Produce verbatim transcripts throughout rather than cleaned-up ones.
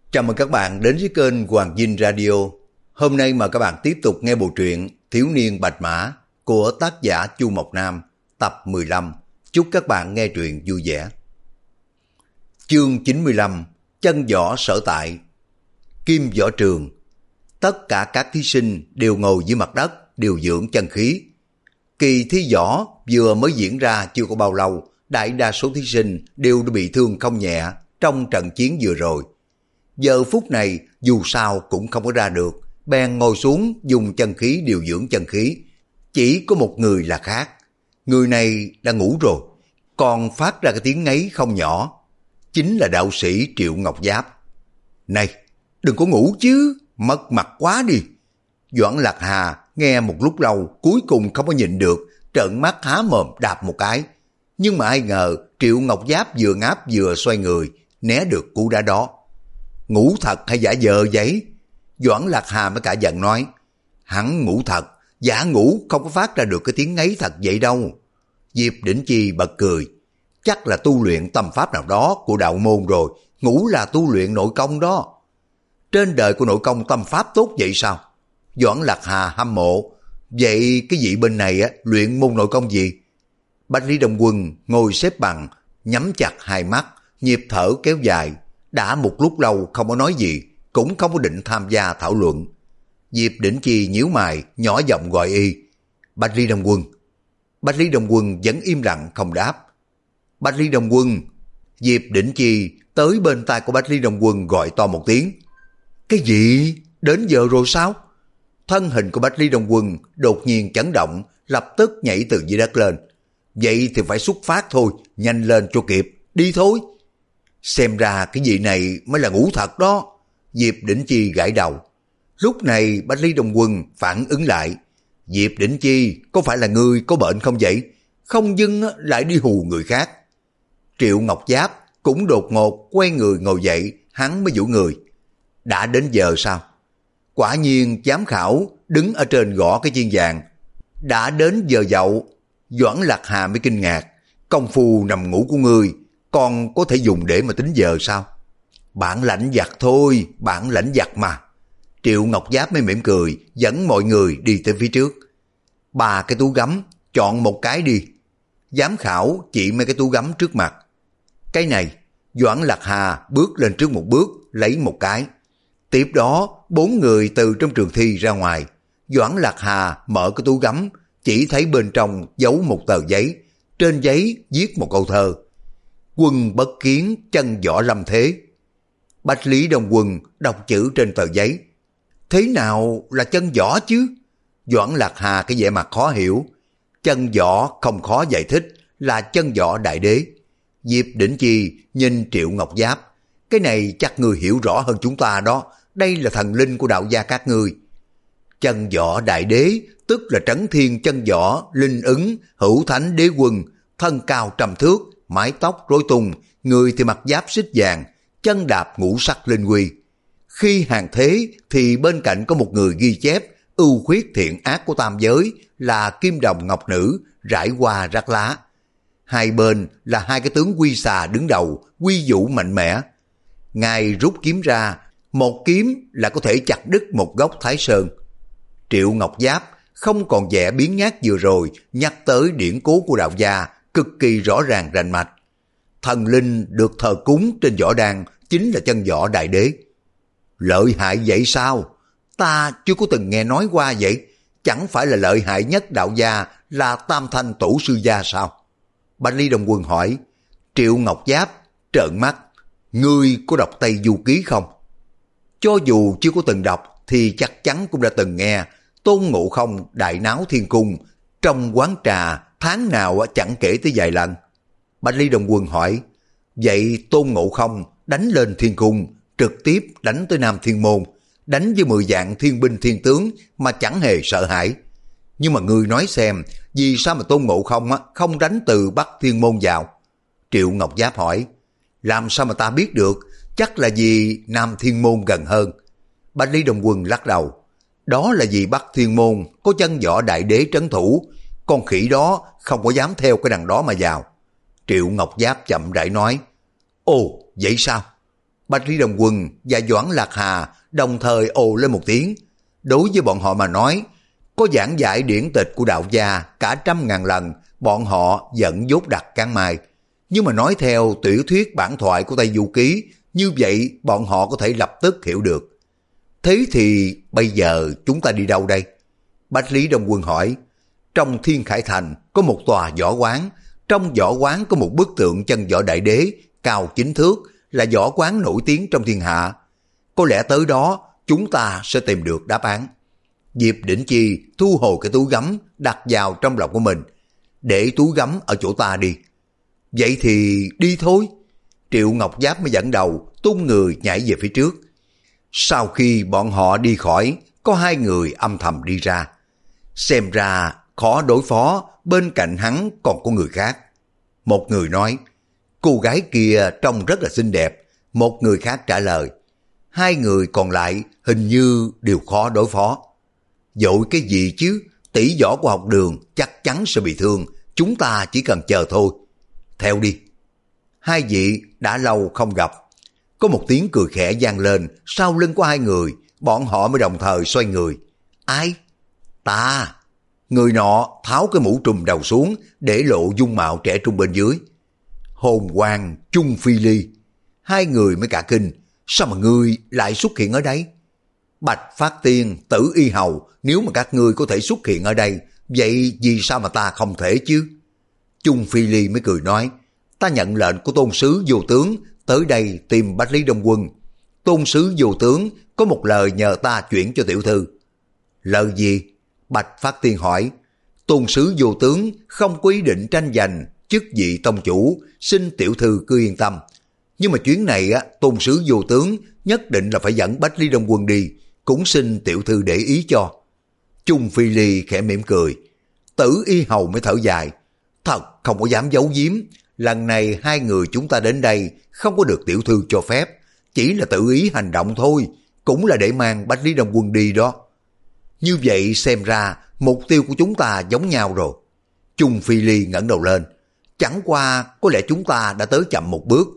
Chào mừng các bạn đến với kênh Hoàng Dinh Radio. Hôm nay mời các bạn tiếp tục nghe bộ truyện Thiếu niên Bạch Mã của tác giả Chu Mộc Nam, tập mười lăm. Chúc các bạn nghe truyện vui vẻ. Chương chín mươi lăm, chân võ sở tại. Kim võ trường. Tất cả các thí sinh đều ngồi dưới mặt đất, điều dưỡng chân khí. Kỳ thi võ vừa mới diễn ra chưa có bao lâu, đại đa số thí sinh đều đã bị thương không nhẹ trong trận chiến vừa rồi. Giờ phút này dù sao cũng không có ra được, bèn ngồi xuống dùng chân khí điều dưỡng chân khí. Chỉ có một người là khác, người này đã ngủ rồi, còn phát ra cái tiếng ngáy không nhỏ. Chính là đạo sĩ Triệu Ngọc Giáp. Này, đừng có ngủ chứ, mất mặt quá đi. Doãn Lạc Hà nghe một lúc lâu, cuối cùng không có nhịn được, trợn mắt há mồm đạp một cái. Nhưng mà ai ngờ Triệu Ngọc Giáp vừa ngáp vừa xoay người, né được cú đá đó. Ngủ thật hay giả vờ vậy? Doãn Lạc Hà mới cả giận nói, hắn ngủ thật, giả ngủ không có phát ra được cái tiếng ngáy thật vậy đâu. Diệp Đỉnh Chi bật cười, chắc là tu luyện tâm pháp nào đó của đạo môn rồi, ngủ là tu luyện nội công đó. Trên đời của nội công tâm pháp tốt vậy sao? Doãn Lạc Hà hâm mộ, vậy cái vị bên này á, luyện môn nội công gì? Bạch Lý Đông Quân ngồi xếp bằng, nhắm chặt hai mắt, nhịp thở kéo dài. Đã một lúc lâu không có nói gì, cũng không có định tham gia thảo luận. Diệp Đỉnh Chi nhíu mày, nhỏ giọng gọi y. Bạch Lý Đông Quân. Bạch Lý Đông Quân vẫn im lặng không đáp. Bạch Lý Đông Quân. Diệp Đỉnh Chi tới bên tai của Bạch Lý Đông Quân gọi to một tiếng. Cái gì? Đến giờ rồi sao? Thân hình của Bạch Lý Đông Quân đột nhiên chấn động, lập tức nhảy từ dưới đất lên. Vậy thì phải xuất phát thôi, nhanh lên cho kịp, đi thôi. Xem ra cái vị này mới là ngủ thật đó. Diệp Đỉnh Chi gãi đầu. Lúc này Bạch Lý Đông Quân phản ứng lại. Diệp Đỉnh Chi, có phải là ngươi có bệnh không vậy? Không dưng lại đi hù người khác. Triệu Ngọc Giáp cũng đột ngột quay người ngồi dậy, hắn mới giũ người. Đã đến giờ sao? Quả nhiên giám khảo đứng ở trên gõ cái chiên vàng. Đã đến giờ dậu. Doãn Lạc Hà mới kinh ngạc. Công phu nằm ngủ của ngươi còn có thể dùng để mà tính giờ sao? Bản lãnh giặc thôi, bản lãnh giặc mà. Triệu Ngọc Giáp mới mỉm cười, dẫn mọi người đi tới phía trước. Ba cái túi gấm, chọn một cái đi. Giám khảo chỉ mấy cái túi gấm trước mặt. Cái này, Doãn Lạc Hà bước lên trước một bước, lấy một cái. Tiếp đó, bốn người từ trong trường thi ra ngoài. Doãn Lạc Hà mở cái túi gấm, chỉ thấy bên trong giấu một tờ giấy. Trên giấy viết một câu thơ. Quân bất kiến chân võ lâm thế. Bạch Lý Đông Quân đọc chữ trên tờ giấy. Thế nào là chân võ chứ? Doãn Lạc Hà cái vẻ mặt khó hiểu. Chân võ không khó giải thích, là chân võ đại đế. Diệp Đỉnh Chi nhìn Triệu Ngọc Giáp. Cái này chắc người hiểu rõ hơn chúng ta đó. Đây là thần linh của đạo gia các ngươi. Chân võ đại đế tức là trấn thiên chân võ, linh ứng, hữu thánh đế quân, thân cao trăm thước, mái tóc rối tung, người thì mặc giáp xích vàng, chân đạp ngũ sắc linh quy. Khi hàng thế thì bên cạnh có một người ghi chép ưu khuyết thiện ác của tam giới là kim đồng ngọc nữ, rải hoa rắc lá. Hai bên là hai cái tướng quy xà đứng đầu, quy vũ mạnh mẽ. Ngài rút kiếm ra, một kiếm là có thể chặt đứt một gốc Thái Sơn. Triệu Ngọc Giáp không còn vẻ biến nhát vừa rồi, nhắc tới điển cố của đạo gia, cực kỳ rõ ràng rành mạch. Thần linh được thờ cúng trên võ đàn chính là chân võ đại đế. Lợi hại vậy sao? Ta chưa có từng nghe nói qua vậy. Chẳng phải là lợi hại nhất đạo gia là Tam Thanh Tổ Sư Gia sao? Bạch Lý Đông Quân hỏi. Triệu Ngọc Giáp trợn mắt. Ngươi có đọc Tây Du Ký không? Cho dù chưa có từng đọc thì chắc chắn cũng đã từng nghe Tôn Ngộ Không đại náo thiên cung, trong quán trà tháng nào chẳng kể tới vài lần. Bạch Lý Đông Quân hỏi, vậy Tôn Ngộ Không đánh lên thiên cung, trực tiếp đánh tới Nam Thiên Môn, đánh với mười vạn thiên binh thiên tướng mà chẳng hề sợ hãi. Nhưng mà ngươi nói xem, vì sao mà Tôn Ngộ Không không đánh từ Bắc Thiên Môn vào? Triệu Ngọc Giáp hỏi, làm sao mà ta biết được, chắc là vì Nam Thiên Môn gần hơn. Bạch Lý Đông Quân lắc đầu, đó là vì Bắc Thiên Môn có chân võ đại đế trấn thủ, con khỉ đó không có dám theo cái đằng đó mà vào. Triệu Ngọc Giáp chậm rãi nói, ồ vậy sao? Bạch Lý Đông Quân và Doãn Lạc Hà đồng thời ồ lên một tiếng. Đối với bọn họ mà nói, có giảng giải điển tịch của đạo gia cả trăm ngàn lần, bọn họ vẫn dốt đặt cán mai. Nhưng mà nói theo tiểu thuyết bản thoại của Tây Du Ký, như vậy bọn họ có thể lập tức hiểu được. Thế thì bây giờ chúng ta đi đâu đây? Bạch Lý Đông Quân hỏi. Trong Thiên Khải Thành có một tòa võ quán, trong võ quán có một bức tượng chân võ đại đế cao chín thước, là võ quán nổi tiếng trong thiên hạ. Có lẽ tới đó chúng ta sẽ tìm được đáp án. Diệp Đỉnh Chi thu hồi cái túi gấm đặt vào trong lòng của mình. Để túi gấm ở chỗ ta đi. Vậy thì đi thôi. Triệu Ngọc Giáp mới dẫn đầu tung người nhảy về phía trước. Sau khi bọn họ đi khỏi, có hai người âm thầm đi ra. Xem ra khó đối phó, bên cạnh hắn còn có người khác. Một người nói, cô gái kia trông rất là xinh đẹp. Một người khác trả lời, hai người còn lại hình như đều khó đối phó. Dội cái gì chứ, tỷ võ của học đường chắc chắn sẽ bị thương, chúng ta chỉ cần chờ thôi. Theo đi. Hai vị đã lâu không gặp. Có một tiếng cười khẽ vang lên sau lưng của hai người, bọn họ mới đồng thời xoay người. Ai? Ta. Người nọ tháo cái mũ trùm đầu xuống để lộ dung mạo trẻ trung bên dưới. Hồn Hoàng Chung Phi Ly. Hai người mới cả kinh, sao mà ngươi lại xuất hiện ở đây? Bạch Phát Tiên, Tử Y Hầu, nếu mà các ngươi có thể xuất hiện ở đây, vậy vì sao mà ta không thể chứ? Chung Phi Ly mới cười nói, ta nhận lệnh của tôn sứ vô tướng tới đây tìm Bạch Lý Đông Quân. Tôn sứ vô tướng có một lời nhờ ta chuyển cho tiểu thư. Lời gì? Bạch Phát Tiên hỏi. Tôn sứ vô tướng không có ý định tranh giành chức vị tông chủ, xin tiểu thư cứ yên tâm. Nhưng mà chuyến này á, tôn sứ vô tướng nhất định là phải dẫn Bạch Lý Đông Quân đi, cũng xin tiểu thư để ý cho. Chung Phi Ly khẽ mỉm cười. Tử Y Hầu mới thở dài. Thật không có dám giấu giếm, lần này hai người chúng ta đến đây không có được tiểu thư cho phép, chỉ là tự ý hành động thôi, cũng là để mang Bạch Lý Đông Quân đi đó. Như vậy xem ra mục tiêu của chúng ta giống nhau rồi. Chung Phi Ly ngẩng đầu lên. Chẳng qua có lẽ chúng ta đã tới chậm một bước.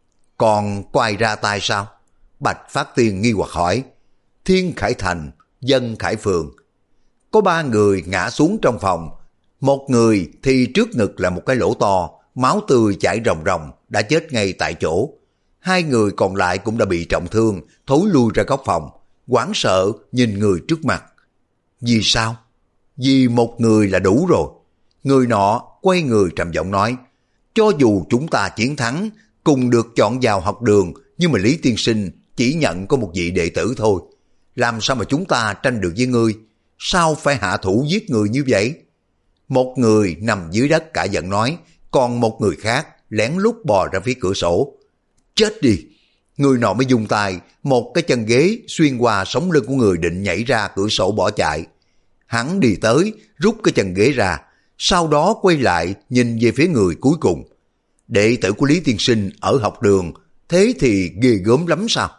Còn quay ra tay sao? Bạch Phát Tiên nghi hoặc hỏi. Thiên Khải Thành, Dân Khải Phường. Có ba người ngã xuống trong phòng. Một người thì trước ngực là một cái lỗ to, máu tươi chảy ròng ròng, đã chết ngay tại chỗ. Hai người còn lại cũng đã bị trọng thương, thối lui ra góc phòng, hoảng sợ nhìn người trước mặt. Vì sao? Vì một người là đủ rồi. Người nọ quay người trầm giọng nói, cho dù chúng ta chiến thắng, cùng được chọn vào học đường, nhưng mà Lý Tiên Sinh chỉ nhận có một vị đệ tử thôi. Làm sao mà chúng ta tranh được với ngươi? Sao phải hạ thủ giết người như vậy? Một người nằm dưới đất cả giận nói, còn một người khác lén lút bò ra phía cửa sổ. Chết đi! Người nọ mới dùng tay, một cái chân ghế xuyên qua sống lưng của người định nhảy ra cửa sổ bỏ chạy. Hắn đi tới, rút cái chân ghế ra, sau đó quay lại nhìn về phía người cuối cùng. Đệ tử của Lý Tiên Sinh ở học đường, thế thì ghê gớm lắm sao?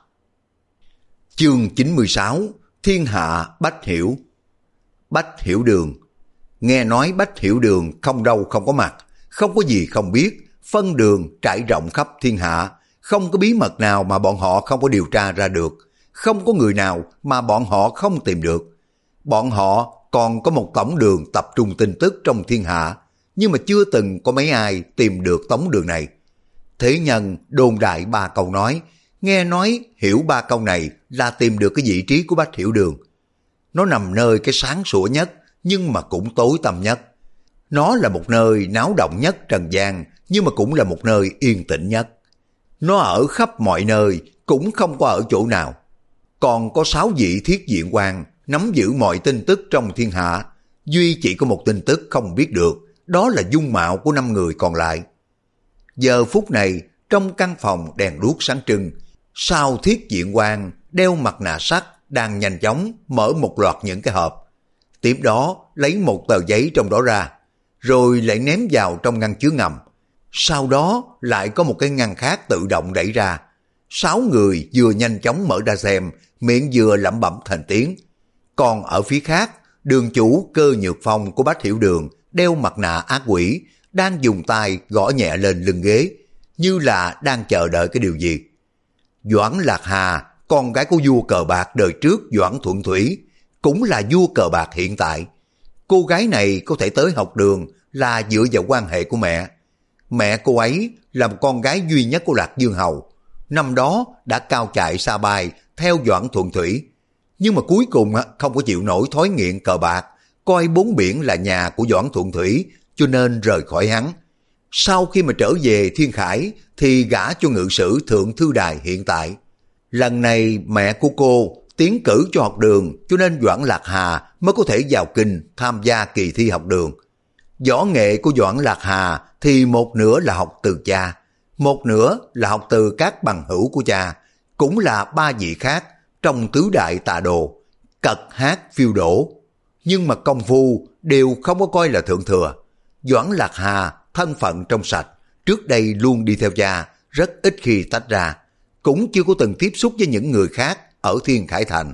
Chương chín mươi sáu, Thiên Hạ Bách Hiểu. Bách Hiểu Đường. Nghe nói Bách Hiểu Đường không đâu không có mặt, không có gì không biết, phân đường trải rộng khắp thiên hạ, không có bí mật nào mà bọn họ không có điều tra ra được, không có người nào mà bọn họ không tìm được. Bọn họ còn có một tổng đường tập trung tin tức trong thiên hạ, nhưng mà chưa từng có mấy ai tìm được tổng đường này. Thế nhân đồn đại ba câu nói, nghe nói hiểu ba câu này là tìm được cái vị trí của Bách Hiểu Đường. Nó nằm nơi cái sáng sủa nhất, nhưng mà cũng tối tăm nhất. Nó là một nơi náo động nhất trần gian, nhưng mà cũng là một nơi yên tĩnh nhất. Nó ở khắp mọi nơi, cũng không có ở chỗ nào. Còn có sáu vị thiết diện quan nắm giữ mọi tin tức trong thiên hạ. Duy chỉ có một tin tức không biết được, đó là dung mạo của năm người còn lại. Giờ phút này, trong căn phòng đèn đuốc sáng trưng, sau thiết diện quan đeo mặt nạ sắt đang nhanh chóng mở một loạt những cái hộp. Tiếp đó lấy một tờ giấy trong đó ra, rồi lại ném vào trong ngăn chứa ngầm. Sau đó lại có một cái ngăn khác tự động đẩy ra. Sáu người vừa nhanh chóng mở ra xem, miệng vừa lẩm bẩm thành tiếng. Còn ở phía khác, đường chủ Cơ Nhược Phong của Bách Hiểu Đường đeo mặt nạ ác quỷ, đang dùng tay gõ nhẹ lên lưng ghế, như là đang chờ đợi cái điều gì. Doãn Lạc Hà, con gái của vua cờ bạc đời trước Doãn Thuận Thủy, cũng là vua cờ bạc hiện tại. Cô gái này có thể tới học đường là dựa vào quan hệ của mẹ. Mẹ cô ấy là một con gái duy nhất của Lạc Dương Hầu. Năm đó đã cao chạy xa bay theo Doãn Thuận Thủy. Nhưng mà cuối cùng không có chịu nổi thói nghiện cờ bạc, coi bốn biển là nhà của Doãn Thuận Thủy, cho nên rời khỏi hắn. Sau khi mà trở về Thiên Khải thì gả cho ngự sử Thượng Thư Đài hiện tại. Lần này mẹ của cô tiến cử cho học đường, cho nên Doãn Lạc Hà mới có thể vào kinh tham gia kỳ thi học đường. Võ nghệ của Doãn Lạc Hà thì một nửa là học từ cha, một nửa là học từ các bằng hữu của cha, cũng là ba vị khác trong tứ đại tà đồ, cật hát phiêu đổ. Nhưng mà công phu đều không có coi là thượng thừa. Doãn Lạc Hà thân phận trong sạch, trước đây luôn đi theo cha, rất ít khi tách ra, cũng chưa có từng tiếp xúc với những người khác ở Thiên Khải Thành.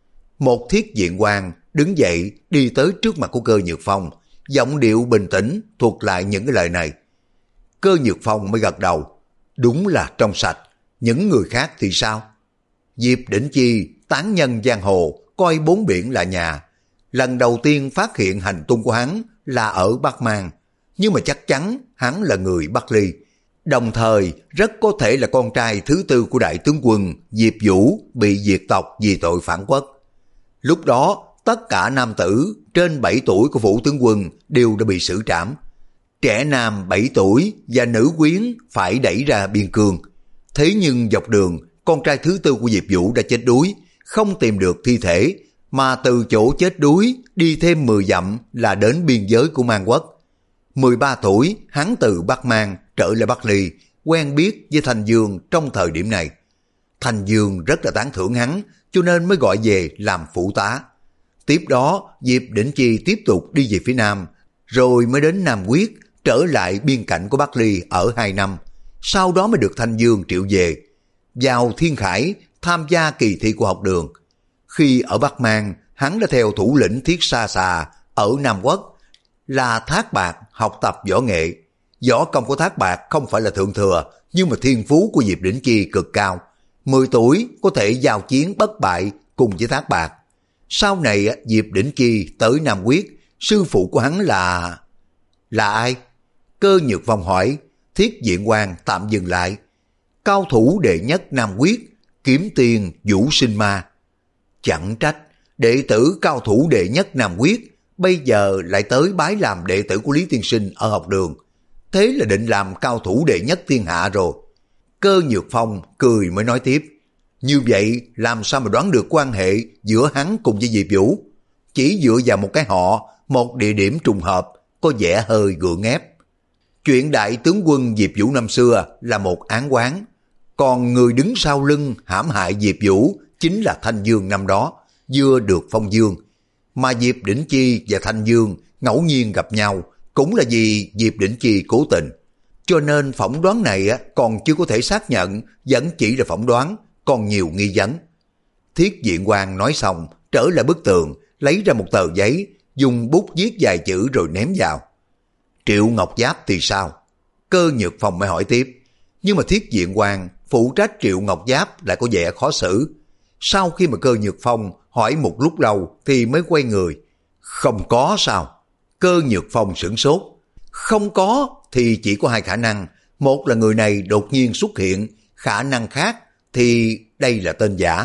Một thiết diện quan đứng dậy đi tới trước mặt của Cơ Nhược Phong, giọng điệu bình tĩnh thuật lại những cái lời này. Cơ Nhược Phong mới gật đầu, đúng là trong sạch, những người khác thì sao? Diệp Đỉnh Chi, tán nhân giang hồ, coi bốn biển là nhà. Lần đầu tiên phát hiện hành tung của hắn là ở Bắc Mang, nhưng mà chắc chắn hắn là người Bắc Ly. Đồng thời rất có thể là con trai thứ tư của đại tướng quân Diệp Vũ bị diệt tộc vì tội phản quốc. Lúc đó tất cả nam tử trên bảy tuổi của Vũ tướng quân đều đã bị xử trảm. Trẻ nam bảy tuổi và nữ quyến phải đẩy ra biên cương. Thế nhưng dọc đường, con trai thứ tư của Diệp Vũ đã chết đuối, không tìm được thi thể, mà từ chỗ chết đuối đi thêm mười dặm là đến biên giới của Mang Quốc. mười ba tuổi, hắn từ Bắc Mang trở lại Bắc Ly, quen biết với Thành Dương trong thời điểm này. Thành Dương rất là tán thưởng hắn, cho nên mới gọi về làm phụ tá. Tiếp đó, Diệp Đỉnh Chi tiếp tục đi về phía Nam, rồi mới đến Nam Quyết, trở lại biên cảnh của Bắc Ly ở hai năm. Sau đó mới được Thành Dương triệu về, vào Thiên Khải tham gia kỳ thi của học đường. Khi ở Bắc Mang, hắn đã theo thủ lĩnh Thiết Sa Xà ở Nam Quốc, là Thác Bạt học tập võ nghệ. Võ công của Thác Bạt không phải là thượng thừa, nhưng mà thiên phú của Diệp Đỉnh Chi cực cao. mười tuổi có thể giao chiến bất bại cùng với Thác Bạt. Sau này Diệp Đỉnh Chi tới Nam Quyết, sư phụ của hắn là... Là ai? Cơ Nhược Phong hỏi. Thiết Diện Quan tạm dừng lại. Cao thủ đệ nhất Nam Quyết, Kiếm Tiên Vũ Sinh Ma. Chẳng trách, đệ tử cao thủ đệ nhất Nam Quyết bây giờ lại tới bái làm đệ tử của Lý Tiên Sinh ở học đường. Thế là định làm cao thủ đệ nhất thiên hạ rồi. Cơ Nhược Phong cười mới nói tiếp. Như vậy làm sao mà đoán được quan hệ giữa hắn cùng với Diệp Vũ? Chỉ dựa vào một cái họ, một địa điểm trùng hợp, có vẻ hơi gượng ép. Chuyện đại tướng quân Diệp Vũ năm xưa là một án oán, còn người đứng sau lưng hãm hại Diệp Vũ chính là Thanh Dương năm đó, vừa được phong dương. Mà Diệp Đỉnh Chi và Thanh Dương ngẫu nhiên gặp nhau cũng là vì Diệp Đỉnh Chi cố tình. Cho nên phỏng đoán này còn chưa có thể xác nhận, vẫn chỉ là phỏng đoán, còn nhiều nghi vấn. Thiết Diện Quan nói xong, trở lại bức tường, lấy ra một tờ giấy, dùng bút viết vài chữ rồi ném vào. Triệu Ngọc Giáp thì sao? Cơ Nhược Phong mới hỏi tiếp. Nhưng mà Thiết Diện Quan phụ trách Triệu Ngọc Giáp lại có vẻ khó xử. Sau khi mà Cơ Nhược Phong hỏi một lúc lâu thì mới quay người. Không có sao? Cơ Nhược Phong sửng sốt. Không có thì chỉ có hai khả năng. Một là người này đột nhiên xuất hiện, khả năng khác thì đây là tên giả.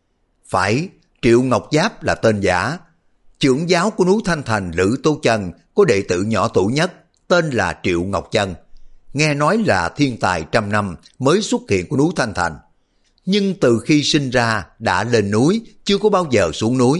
Phải, Triệu Ngọc Giáp là tên giả. Trưởng giáo của núi Thanh Thành Lữ Tô Chân có đệ tử nhỏ tuổi nhất, tên là Triệu Ngọc Chân. Nghe nói là thiên tài trăm năm mới xuất hiện của núi Thanh Thành. Nhưng từ khi sinh ra đã lên núi, chưa có bao giờ xuống núi.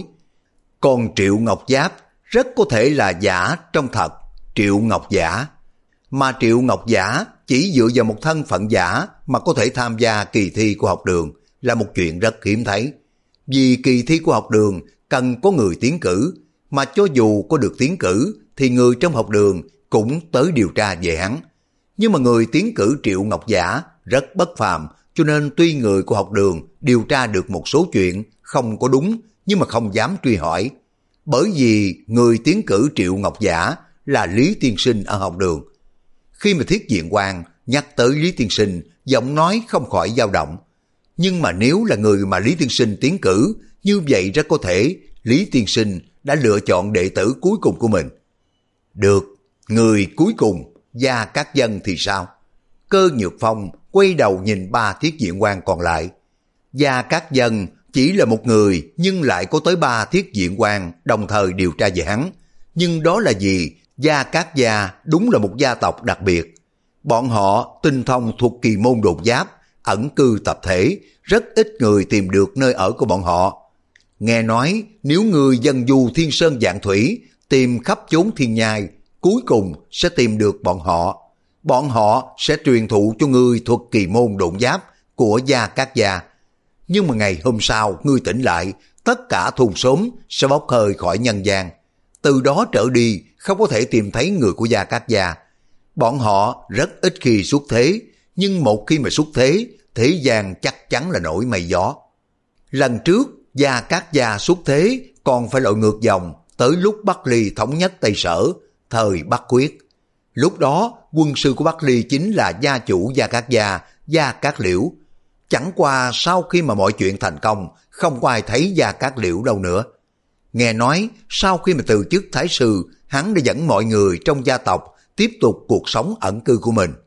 Còn Triệu Ngọc Giáp rất có thể là giả trong thật, Triệu Ngọc Giả. Mà Triệu Ngọc Giả chỉ dựa vào một thân phận giả mà có thể tham gia kỳ thi của học đường là một chuyện rất hiếm thấy. Vì kỳ thi của học đường cần có người tiến cử, mà cho dù có được tiến cử thì người trong học đường cũng tới điều tra về hắn. Nhưng mà người tiến cử Triệu Ngọc Giả rất bất phàm, cho nên tuy người của học đường điều tra được một số chuyện không có đúng, nhưng mà không dám truy hỏi. Bởi vì người tiến cử Triệu Ngọc Giả là Lý Tiên Sinh ở học đường. Khi mà Thiết Diện Quan nhắc tới Lý Tiên Sinh, giọng nói không khỏi dao động. Nhưng mà nếu là người mà Lý Tiên Sinh tiến cử, như vậy rất có thể Lý Tiên Sinh đã lựa chọn đệ tử cuối cùng của mình. Được, người cuối cùng, Gia Cát Dân thì sao? Cơ Nhược Phong quay đầu nhìn ba thiết diện quan còn lại. Gia Cát Dân chỉ là một người nhưng lại có tới ba thiết diện quan đồng thời điều tra về hắn. Nhưng đó là gì? Gia Cát Gia đúng là một gia tộc đặc biệt. Bọn họ tinh thông thuật kỳ môn đột giáp, ẩn cư tập thể, rất ít người tìm được nơi ở của bọn họ. Nghe nói nếu người dân du thiên sơn vạn thủy, tìm khắp chốn thiên nhai, cuối cùng sẽ tìm được bọn họ. Bọn họ sẽ truyền thụ cho ngươi thuật kỳ môn độn giáp của Gia Cát Gia. Nhưng mà ngày hôm sau ngươi tỉnh lại, tất cả thôn xóm sẽ bốc hơi khỏi nhân gian. Từ đó trở đi không có thể tìm thấy người của Gia Cát Gia. Bọn họ rất ít khi xuất thế, nhưng một khi mà xuất thế, thế gian chắc chắn là nổi mây gió. Lần trước Gia Cát Gia xuất thế còn phải lội ngược dòng tới lúc Bắc Ly thống nhất Tây Sở, thời Bắc Quyết. Lúc đó quân sư của Bắc Ly chính là gia chủ Gia Cát Gia, Gia Cát Liễu. Chẳng qua sau khi mà mọi chuyện thành công, không có ai thấy Gia Cát Liễu đâu nữa. Nghe nói sau khi mà từ chức thái sư, hắn đã dẫn mọi người trong gia tộc tiếp tục cuộc sống ẩn cư của mình.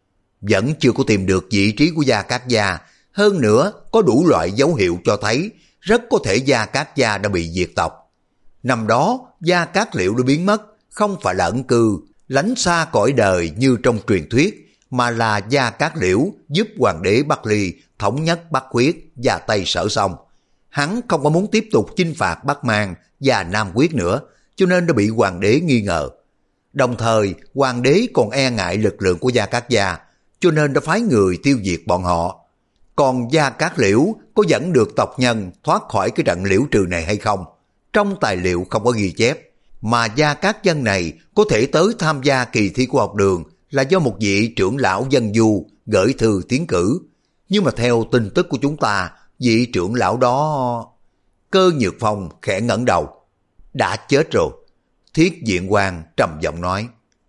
Vẫn chưa có tìm được vị trí của Gia Cát Gia, hơn nữa có đủ loại dấu hiệu cho thấy rất có thể Gia Cát Gia đã bị diệt tộc. Năm đó Gia Cát Liễu đã biến mất, không phải là ẩn cư, lánh xa cõi đời như trong truyền thuyết, mà là Gia Cát Liễu giúp hoàng đế Bắc Ly thống nhất Bắc Quyết và Tây Sở xong. Hắn không có muốn tiếp tục chinh phạt Bắc Mang và Nam Quyết nữa, cho nên đã bị hoàng đế nghi ngờ. Đồng thời hoàng đế còn e ngại lực lượng của Gia Cát Gia, cho nên đã phái người tiêu diệt bọn họ. Còn Gia Cát Liễu có dẫn được tộc nhân thoát khỏi cái trận liễu trừ này hay không? Trong tài liệu không có ghi chép, mà Gia Cát Dân này có thể tới tham gia kỳ thi của học đường là do một vị trưởng lão dân du gửi thư tiến cử. Nhưng mà theo tin tức của chúng ta, vị trưởng lão đó... Cơ Nhược Phong khẽ ngẩng đầu. Đã chết rồi. Thiết Diện Quang trầm giọng nói.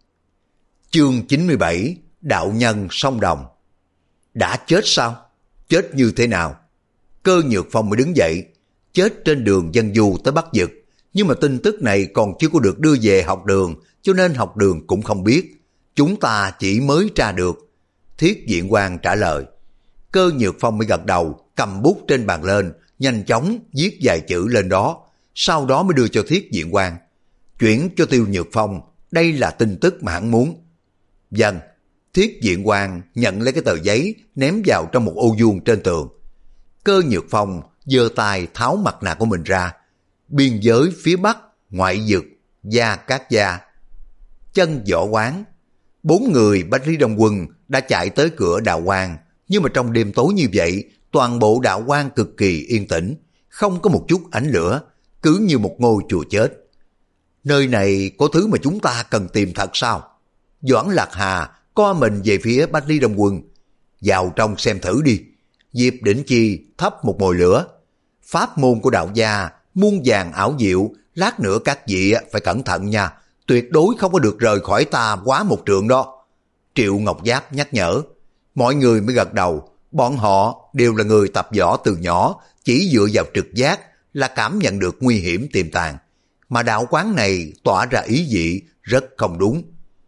Chương chín mươi bảy, đạo nhân song đồng. Đã chết sao? Chết như thế nào? Cơ Nhược Phong mới đứng dậy. Chết trên đường dân du tới Bắc Dực, nhưng mà tin tức này còn chưa có được đưa về học đường, cho nên học đường cũng không biết. Chúng ta chỉ mới tra được. Thiết Diện Quang trả lời. Cơ Nhược Phong mới gật đầu, cầm bút trên bàn lên, nhanh chóng viết vài chữ lên đó, sau đó mới đưa cho Thiết Diện Quang. Chuyển cho Tiêu Nhược Phong, đây là tin tức mà hắn muốn. Vâng. Thiết Diện Quang nhận lấy cái tờ giấy, ném vào trong một ô vuông trên tường. Cơ Nhược Phong giơ tay tháo mặt nạ của mình ra. Biên giới phía Bắc, ngoại dực, Gia Cát Gia. Chân Võ Quán. Bốn người Bách Lý Đông Quân đã chạy tới cửa đạo quan, nhưng mà trong đêm tối như vậy, toàn bộ đạo quan cực kỳ yên tĩnh, không có một chút ánh lửa, cứ như một ngôi chùa chết. Nơi này có thứ mà chúng ta cần tìm thật sao? Doãn Lạc Hà co mình về phía Bách Lý Đông Quân. Vào trong xem thử đi. Diệp Đỉnh Chi thắp một mồi lửa. Pháp môn của đạo gia muôn vàng ảo diệu, lát nữa các vị phải cẩn thận nha, tuyệt đối không có được rời khỏi ta quá một trượng đó. Triệu Ngọc Giáp nhắc nhở. Mọi người mới gật đầu, bọn họ đều là người tập võ từ nhỏ, chỉ dựa vào trực giác là cảm nhận được nguy hiểm tiềm tàng. Mà đạo quán này tỏa ra ý dị rất không đúng.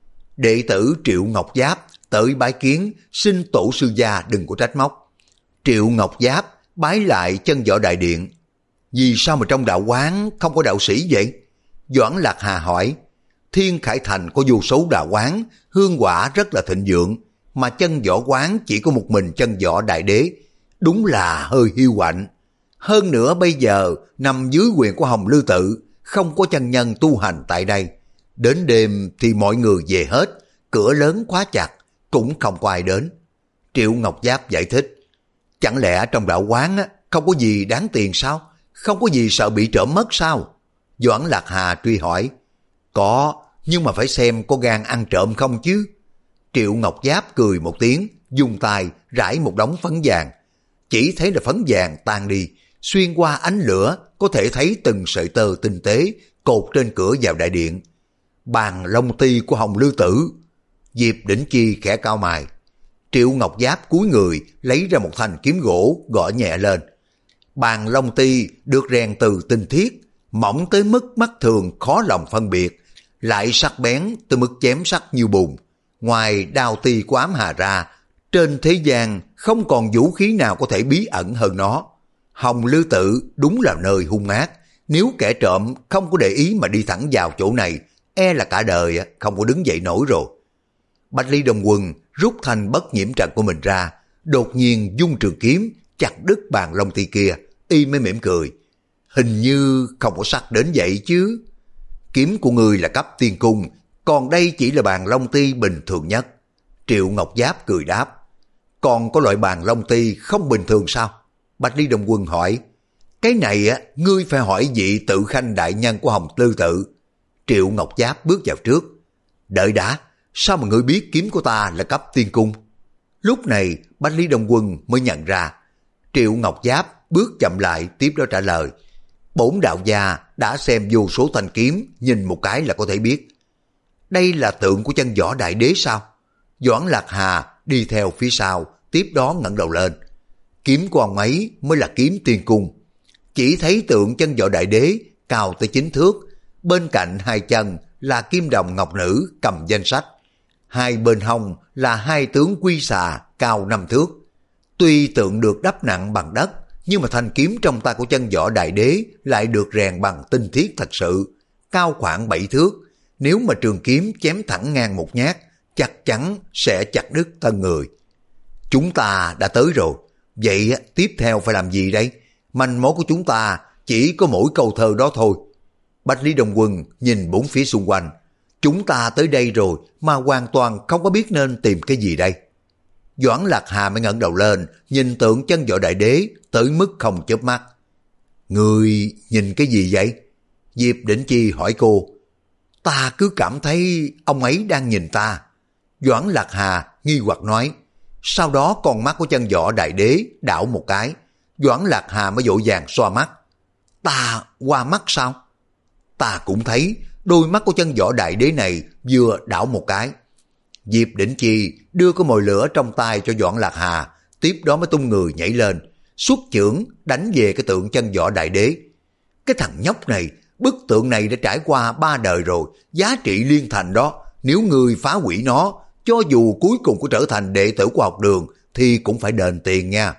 Đệ tử Triệu Ngọc Giáp tới bái kiến, xin tổ sư gia đừng có trách móc. Triệu Ngọc Giáp bái lại Chân Võ Đại Điện. Vì sao mà trong đạo quán không có đạo sĩ vậy? Doãn Lạc Hà hỏi. Thiên Khải Thành có vô số đạo quán, hương quả rất là thịnh vượng, mà Chân Võ quán chỉ có một mình Chân Võ Đại Đế, đúng là hơi hiu quạnh. Hơn nữa bây giờ nằm dưới quyền của Hồng Lư Tự, không có chân nhân tu hành tại đây. Đến đêm thì mọi người về hết, cửa lớn khóa chặt, cũng không có ai đến. Triệu Ngọc Giáp giải thích. Chẳng lẽ trong đạo quán không có gì đáng tiền sao? Không có gì sợ bị trộm mất sao? Doãn Lạc Hà truy hỏi. Có, nhưng mà phải xem có gan ăn trộm không chứ. Triệu Ngọc Giáp cười một tiếng, dùng tay rải một đống phấn vàng. Chỉ thấy là phấn vàng tan đi, xuyên qua ánh lửa có thể thấy từng sợi tơ tinh tế cột trên cửa vào đại điện. Bàn long ti của Hồng Lư Tử. Diệp Đỉnh Chi khẽ cao mày. Triệu Ngọc Giáp cúi người lấy ra một thanh kiếm gỗ gõ nhẹ lên. Bàn long ti được rèn từ tinh thiết, mỏng tới mức mắt thường khó lòng phân biệt, lại sắc bén tới mức chém sắc như bùn. Ngoài đao ti của ám hà ra, trên thế gian không còn vũ khí nào có thể bí ẩn hơn nó. Hồng Lư Tự đúng là nơi hung ác, nếu kẻ trộm không có để ý mà đi thẳng vào chỗ này, e là cả đời không có đứng dậy nổi rồi. Bạch Ly Đồng Quân rút thanh bất nhiễm trận của mình ra, đột nhiên dung trường kiếm chặt đứt bàn long ti kia, y mới mỉm cười. Hình như không có sắc đến vậy chứ. Kiếm của người là cấp tiên cung, còn đây chỉ là bàn long ti bình thường nhất. Triệu Ngọc Giáp cười đáp. Còn có loại bàn long ti không bình thường sao? Bạch Ly Đồng Quân hỏi. Cái này á, ngươi phải hỏi vị Tự Khanh đại nhân của Hồng Lư Tự. Triệu Ngọc Giáp bước vào trước. Đợi đã, sao mà ngươi biết kiếm của ta là cấp tiên cung? Lúc này Bạch Ly Đồng Quân mới nhận ra. Triệu Ngọc Giáp bước chậm lại tiếp đó trả lời. Bổn đạo gia đã xem vô số thanh kiếm, nhìn một cái là có thể biết. Đây là tượng của chân võ đại đế sao? Doãn Lạc Hà đi theo phía sau, tiếp đó ngẩng đầu lên. Kiếm của ông ấy mới là kiếm tiên cung. Chỉ thấy tượng chân võ đại đế cao tới chín thước, bên cạnh hai chân là kim đồng ngọc nữ cầm danh sách. Hai bên hông là hai tướng quy xà cao năm thước. Tuy tượng được đắp nặng bằng đất, nhưng mà thanh kiếm trong tay của chân võ đại đế lại được rèn bằng tinh thiết thật sự, cao khoảng bảy thước. Nếu mà trường kiếm chém thẳng ngang một nhát, chắc chắn sẽ chặt đứt thân người. Chúng ta đã tới rồi, vậy tiếp theo phải làm gì đây? Manh mối của chúng ta chỉ có mỗi câu thơ đó thôi. Bạch Lý Đồng Quân nhìn bốn phía xung quanh. Chúng ta tới đây rồi mà hoàn toàn không có biết nên tìm cái gì đây. Doãn Lạc Hà mới ngẩng đầu lên, nhìn tượng chân võ đại đế tới mức không chớp mắt. Người nhìn cái gì vậy? Diệp Đỉnh Chi hỏi cô. Ta cứ cảm thấy ông ấy đang nhìn ta. Doãn Lạc Hà nghi hoặc nói. Sau đó con mắt của chân võ đại đế đảo một cái. Doãn Lạc Hà mới vội vàng xoa mắt. Ta qua mắt sao? Ta cũng thấy đôi mắt của chân võ đại đế này vừa đảo một cái. Diệp Đỉnh Chi đưa cái mồi lửa trong tay cho Doãn Lạc Hà, tiếp đó mới tung người nhảy lên, xuất chưởng đánh về cái tượng chân võ đại đế. Cái thằng nhóc này, bức tượng này đã trải qua ba đời rồi, giá trị liên thành đó. Nếu người phá hủy nó, cho dù cuối cùng có trở thành đệ tử của học đường, thì cũng phải đền tiền nha.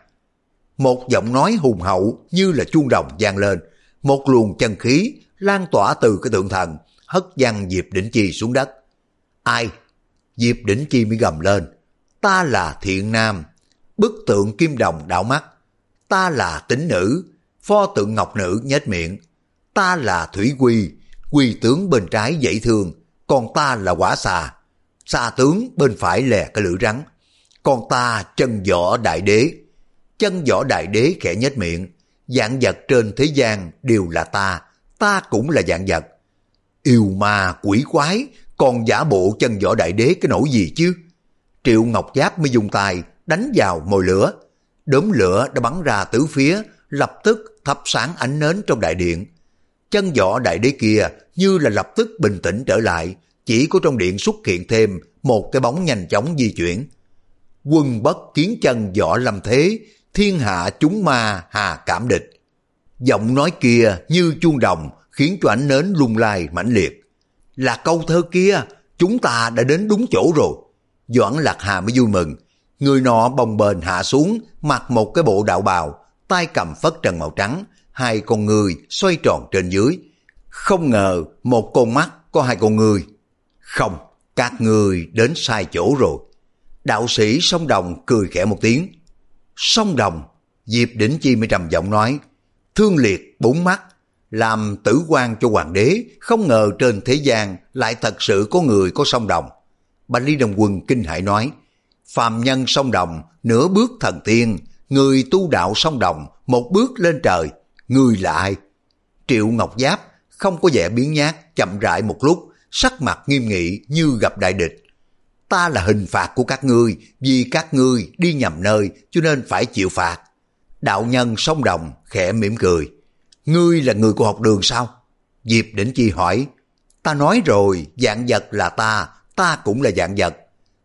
Một giọng nói hùng hậu như là chuông đồng vang lên, một luồng chân khí lan tỏa từ cái tượng thần, hất văng Diệp Đỉnh Chi xuống đất. Ai? Diệp Đỉnh Chi mới gầm lên. Ta là Thiện Nam. Bức tượng kim đồng đảo mắt. Ta là Tính Nữ. Pho tượng ngọc nữ nhếch miệng. Ta là Thủy Quy. Quy tướng bên trái dãy thương. Còn ta là Quả Xà. Xà tướng bên phải lè cái lưỡi rắn. Còn ta chân võ đại đế. Chân võ đại đế khẽ nhếch miệng. Vạn vật trên thế gian đều là ta. Ta cũng là vạn vật. Yêu ma quỷ quái, còn giả bộ chân võ đại đế cái nỗi gì chứ? Triệu Ngọc Giáp mới dùng tay đánh vào mồi lửa. Đốm lửa đã bắn ra tứ phía, lập tức thắp sáng ánh nến trong đại điện. Chân võ đại đế kia như là lập tức bình tĩnh trở lại, chỉ có trong điện xuất hiện thêm một cái bóng nhanh chóng di chuyển. Quân bất kiến chân võ lâm thế, thiên hạ chúng ma hà cảm địch. Giọng nói kia như chuông đồng khiến cho ánh nến lung lay mãnh liệt. Là câu thơ kia, chúng ta đã đến đúng chỗ rồi. Doãn Lạc Hà mới vui mừng. Người nọ bồng bềnh hạ xuống, mặc một cái bộ đạo bào, tay cầm phất trần màu trắng, hai con người xoay tròn trên dưới. Không ngờ một con mắt có hai con người. Không, các người đến sai chỗ rồi. Đạo sĩ Sông Đồng cười khẽ một tiếng. Sông Đồng, Diệp Đỉnh Chi mới trầm giọng nói. Thương liệt bốn mắt, làm tử quan cho hoàng đế, không ngờ trên thế gian lại thật sự có người có song đồng. Bạch Lý Đồng Quân kinh hãi nói, phàm nhân song đồng, nửa bước thần tiên, người tu đạo song đồng, một bước lên trời, người là ai? Triệu Ngọc Giáp không có vẻ biến nhát, chậm rãi một lúc, sắc mặt nghiêm nghị như gặp đại địch. Ta là hình phạt của các ngươi, vì các ngươi đi nhầm nơi cho nên phải chịu phạt. Đạo nhân song đồng khẽ mỉm cười. Ngươi là người của học đường sao? Diệp Đỉnh Chi hỏi. Ta nói rồi, vạn vật là ta, ta cũng là vạn vật.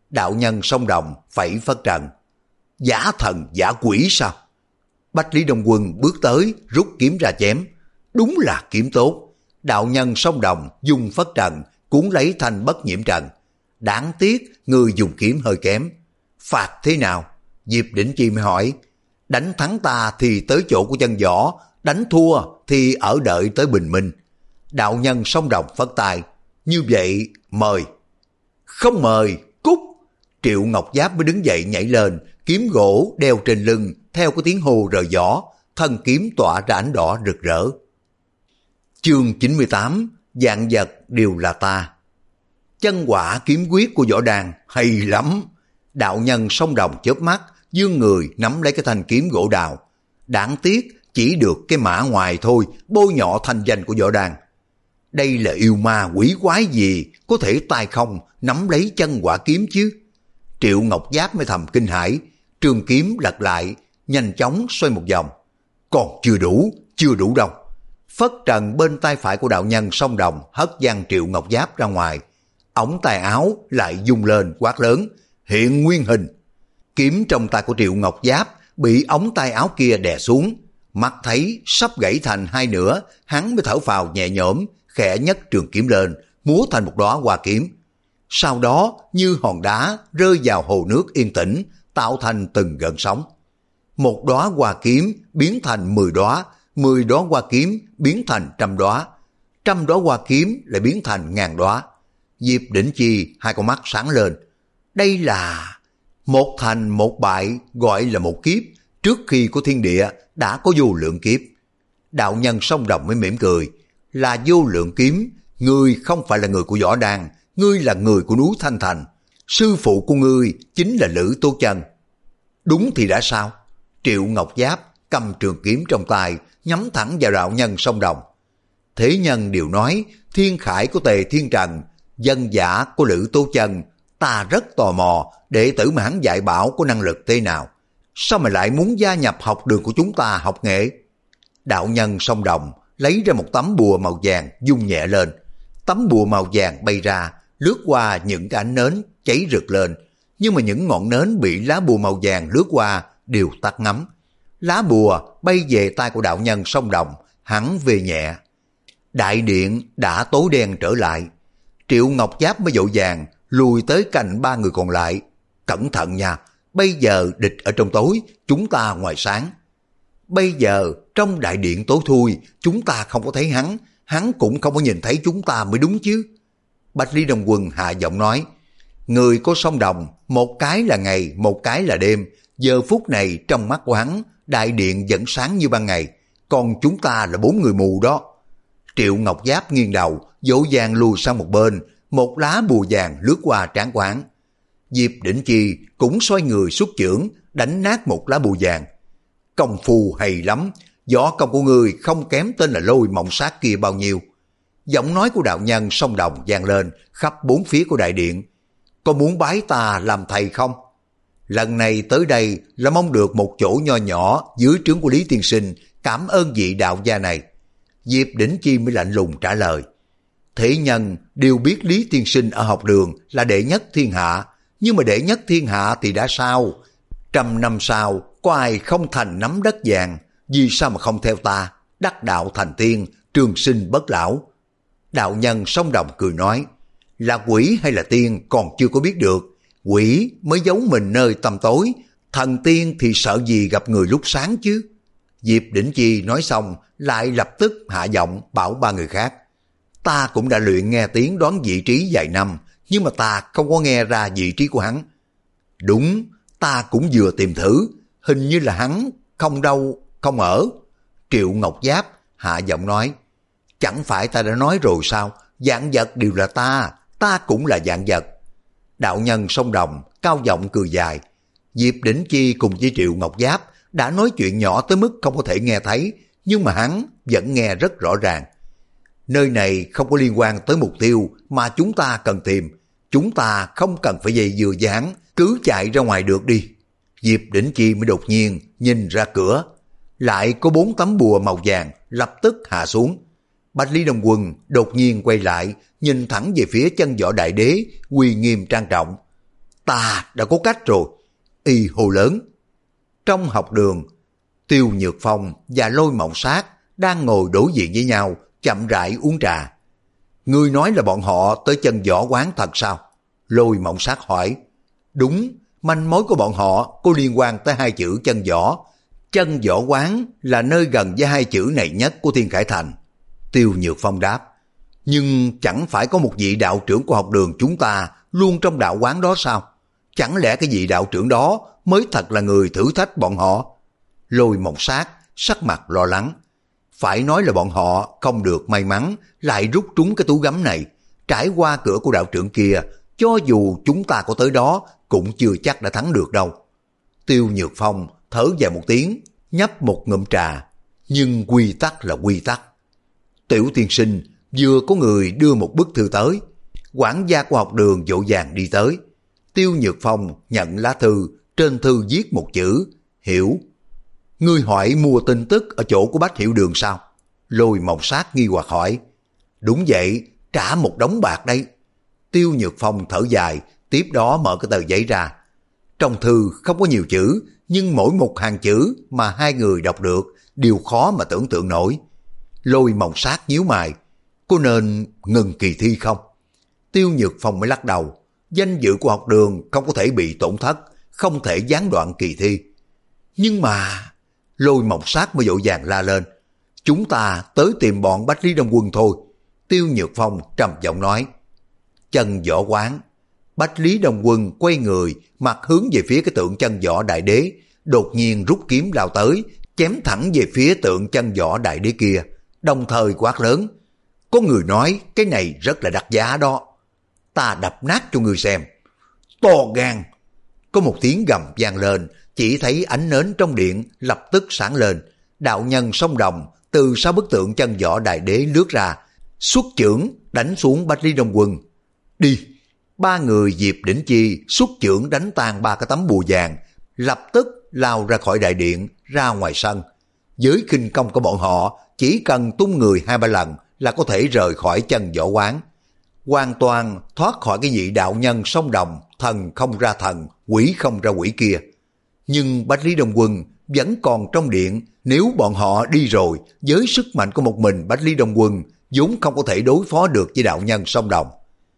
đạo nhân sông Đồng phẩy phất trần. Giả thần giả quỷ sao? Bách Lý Đông Quân bước tới rút kiếm ra chém. Đúng là kiếm tốt. Đạo nhân sông Đồng dùng phất trần cuốn lấy thanh bất nhiễm trần. Đáng tiếc người dùng kiếm hơi kém. Phạt thế nào? Diệp Đỉnh Chi mới hỏi. Đánh thắng ta thì tới chỗ của chân võ, đánh thua thì ở đợi tới bình minh. Đạo nhân sông Đồng phất tay. Như vậy mời. Không mời, cút. Triệu Ngọc Giáp mới đứng dậy nhảy lên, kiếm gỗ đeo trên lưng theo cái tiếng hô rời gió, thân kiếm tỏa ra ánh đỏ rực rỡ. Chương chín mươi tám, vạn vật đều là ta. Chân quả kiếm quyết của Võ Đàn hay lắm. Đạo nhân sông Đồng chớp mắt, dương người nắm lấy cái thanh kiếm gỗ đào. Đáng tiếc chỉ được cái mã ngoài thôi, bôi nhọ thanh danh của Võ Đàn. Đây là yêu ma quỷ quái gì có thể tay không nắm lấy chân quả kiếm chứ? Triệu Ngọc Giáp mới thầm kinh hãi, trường kiếm lật lại, nhanh chóng xoay một vòng. Còn chưa đủ, chưa đủ đâu. Phất trần bên tay phải của đạo nhân sông Đồng hất văng Triệu Ngọc Giáp ra ngoài. Ống tay áo lại rung lên quát lớn, hiện nguyên hình. Kiếm trong tay của Triệu Ngọc Giáp bị ống tay áo kia đè xuống. Mắt thấy sắp gãy thành hai nửa, hắn mới thở phào nhẹ nhõm, khẽ nhấc trường kiếm lên, múa thành một đóa hoa kiếm. Sau đó như hòn đá rơi vào hồ nước yên tĩnh, tạo thành từng gợn sóng. Một đóa hoa kiếm biến thành mười đóa, mười đóa hoa kiếm biến thành trăm đóa, trăm đóa hoa kiếm lại biến thành ngàn đóa. Diệp Đỉnh Chi hai con mắt sáng lên. Đây là một thành một bại, gọi là một kiếp. Trước khi của thiên địa đã có vô lượng kiếp. Đạo nhân sông Đồng mới mỉm cười. Là vô lượng kiếm, ngươi không phải là người của Võ Đàn, ngươi là người của núi Thanh Thành. Sư phụ của ngươi chính là Lữ Tố Chân. Đúng thì đã sao? Triệu Ngọc Giáp cầm trường kiếm trong tay, nhắm thẳng vào đạo nhân sông Đồng. Thế nhân đều nói thiên khải của Tề Thiên Trần, dân giả của Lữ Tố Chân. Ta rất tò mò đệ tử mà hắn dạy bảo có năng lực thế nào. Sao mà lại muốn gia nhập học đường của chúng ta học nghệ? Đạo nhân sông Đồng lấy ra một tấm bùa màu vàng vung nhẹ lên. Tấm bùa màu vàng bay ra, lướt qua những cái ánh nến cháy rực lên. Nhưng mà những ngọn nến bị lá bùa màu vàng lướt qua đều tắt ngấm. Lá bùa bay về tay của đạo nhân sông Đồng, hắn về nhẹ. Đại điện đã tối đen trở lại. Triệu Ngọc Giáp mới vội vàng lùi tới cạnh ba người còn lại. Cẩn thận nha, bây giờ địch ở trong tối, chúng ta ngoài sáng. Bây giờ trong đại điện tối thui, chúng ta không có thấy hắn, hắn cũng không có nhìn thấy chúng ta mới đúng chứ. Bách Lý Đông Quân hạ giọng nói, người có sông Đồng, một cái là ngày, một cái là đêm. Giờ phút này trong mắt của hắn, đại điện vẫn sáng như ban ngày, còn chúng ta là bốn người mù đó. Triệu Ngọc Giáp nghiêng đầu, dỗ dàng lùi sang một bên, một lá bùa vàng lướt qua trán của hắn. Diệp Đỉnh Chi cũng xoay người xuất chưởng, đánh nát một lá bùa vàng. Công phu hay lắm, võ công của người không kém tên là Lôi Mộng Sát kia bao nhiêu. Giọng nói của đạo nhân sông Đồng vang lên khắp bốn phía của đại điện. Có muốn bái ta làm thầy không? Lần này tới đây là mong được một chỗ nho nhỏ dưới trướng của Lý Tiên Sinh, cảm ơn vị đạo gia này. Diệp Đỉnh Chi mới lạnh lùng trả lời. Thế nhân đều biết Lý Tiên Sinh ở học đường là đệ nhất thiên hạ, nhưng mà đệ nhất thiên hạ thì đã sao? Trăm năm sau, có ai không thành nắm đất vàng, vì sao mà không theo ta, đắc đạo thành tiên, trường sinh bất lão? Đạo nhân sông Đồng cười nói, là quỷ hay là tiên còn chưa có biết được, quỷ mới giấu mình nơi tăm tối, thần tiên thì sợ gì gặp người lúc sáng chứ. Diệp Đỉnh Chi nói xong, lại lập tức hạ giọng bảo ba người khác, ta cũng đã luyện nghe tiếng đoán vị trí vài năm, nhưng mà ta không có nghe ra vị trí của hắn. Đúng, ta cũng vừa tìm thử, hình như là hắn không đâu, không ở. Triệu Ngọc Giáp hạ giọng nói, chẳng phải ta đã nói rồi sao, vạn vật đều là ta, ta cũng là vạn vật. Đạo nhân sông Đồng cao giọng cười dài. Diệp Đỉnh Chi cùng với Triệu Ngọc Giáp đã nói chuyện nhỏ tới mức không có thể nghe thấy, nhưng mà hắn vẫn nghe rất rõ ràng. Nơi này không có liên quan tới mục tiêu mà chúng ta cần tìm. Chúng ta không cần phải dây dưa với hắn, cứ chạy ra ngoài được đi. Diệp Đỉnh Chi mới đột nhiên nhìn ra cửa. Lại có bốn tấm bùa màu vàng lập tức hạ xuống. Bách Lý Đông Quân đột nhiên quay lại, nhìn thẳng về phía chân võ đại đế, uy nghiêm trang trọng. Ta đã có cách rồi. Y hô lớn. Trong học đường, Tiêu Nhược Phong và Lôi Mộng Sát đang ngồi đối diện với nhau, chậm rãi uống trà. Ngươi nói là bọn họ tới chân võ quán thật sao? Lôi Mộng Sát hỏi. Đúng, manh mối của bọn họ có liên quan tới hai chữ chân võ. Chân võ quán là nơi gần với hai chữ này nhất của Thiên Khải Thành. Tiêu Nhược Phong đáp. Nhưng chẳng phải có một vị đạo trưởng của học đường chúng ta luôn trong đạo quán đó sao? Chẳng lẽ cái vị đạo trưởng đó mới thật là người thử thách bọn họ? Lôi Mộng Sát sắc mặt lo lắng. Phải nói là bọn họ không được may mắn lại rút trúng cái tú gấm này. Trải qua cửa của đạo trưởng kia, cho dù chúng ta có tới đó cũng chưa chắc đã thắng được đâu. Tiêu Nhược Phong thở dài một tiếng, nhấp một ngụm trà. Nhưng quy tắc là quy tắc. Tiểu tiên sinh, vừa có người đưa một bức thư tới. Quản gia của học đường vội vàng đi tới. Tiêu Nhược Phong nhận lá thư, trên thư viết một chữ, hiểu. Ngươi hỏi mua tin tức ở chỗ của Bách Hiểu Đường sao? Lôi Mộng Sát nghi hoặc hỏi. Đúng vậy, trả một đống bạc đây. Tiêu Nhược Phong thở dài, tiếp đó mở cái tờ giấy ra. Trong thư không có nhiều chữ, nhưng mỗi một hàng chữ mà hai người đọc được đều khó mà tưởng tượng nổi. Lôi Mộng Sát nhíu mày. Có nên ngừng kỳ thi không? Tiêu Nhược Phong mới lắc đầu. Danh dự của học đường không có thể bị tổn thất, không thể gián đoạn kỳ thi. Nhưng mà... Lôi Mộng Sát mới vội vàng la lên. Chúng ta tới tìm bọn Bách Lý Đông Quân thôi. Tiêu Nhược Phong trầm giọng nói. Chân võ quán. Bách Lý Đông Quân quay người, mặt hướng về phía cái tượng chân võ đại đế, đột nhiên rút kiếm lao tới, chém thẳng về phía tượng chân võ đại đế kia, đồng thời quát lớn. Có người nói cái này rất là đắt giá đó. Ta đập nát cho người xem. To gan. Có một tiếng gầm vang lên, chỉ thấy ánh nến trong điện lập tức sáng lên. Đạo nhân song đồng từ sau bức tượng chân võ đại đế lướt ra, xuất chưởng đánh xuống Bách Lý Đông Quân. Đi! Ba người Diệp Đỉnh Chi xuất chưởng đánh tan ba cái tấm bùa vàng, lập tức lao ra khỏi đại điện, ra ngoài sân. Với khinh công của bọn họ, chỉ cần tung người hai ba lần là có thể rời khỏi chân võ quán, hoàn toàn thoát khỏi cái vị đạo nhân song đồng, thần không ra thần, quỷ không ra quỷ kia. Nhưng Bách Lý Đông Quân vẫn còn trong điện, nếu bọn họ đi rồi, với sức mạnh của một mình Bách Lý Đông Quân vốn không có thể đối phó được với đạo nhân song đồng.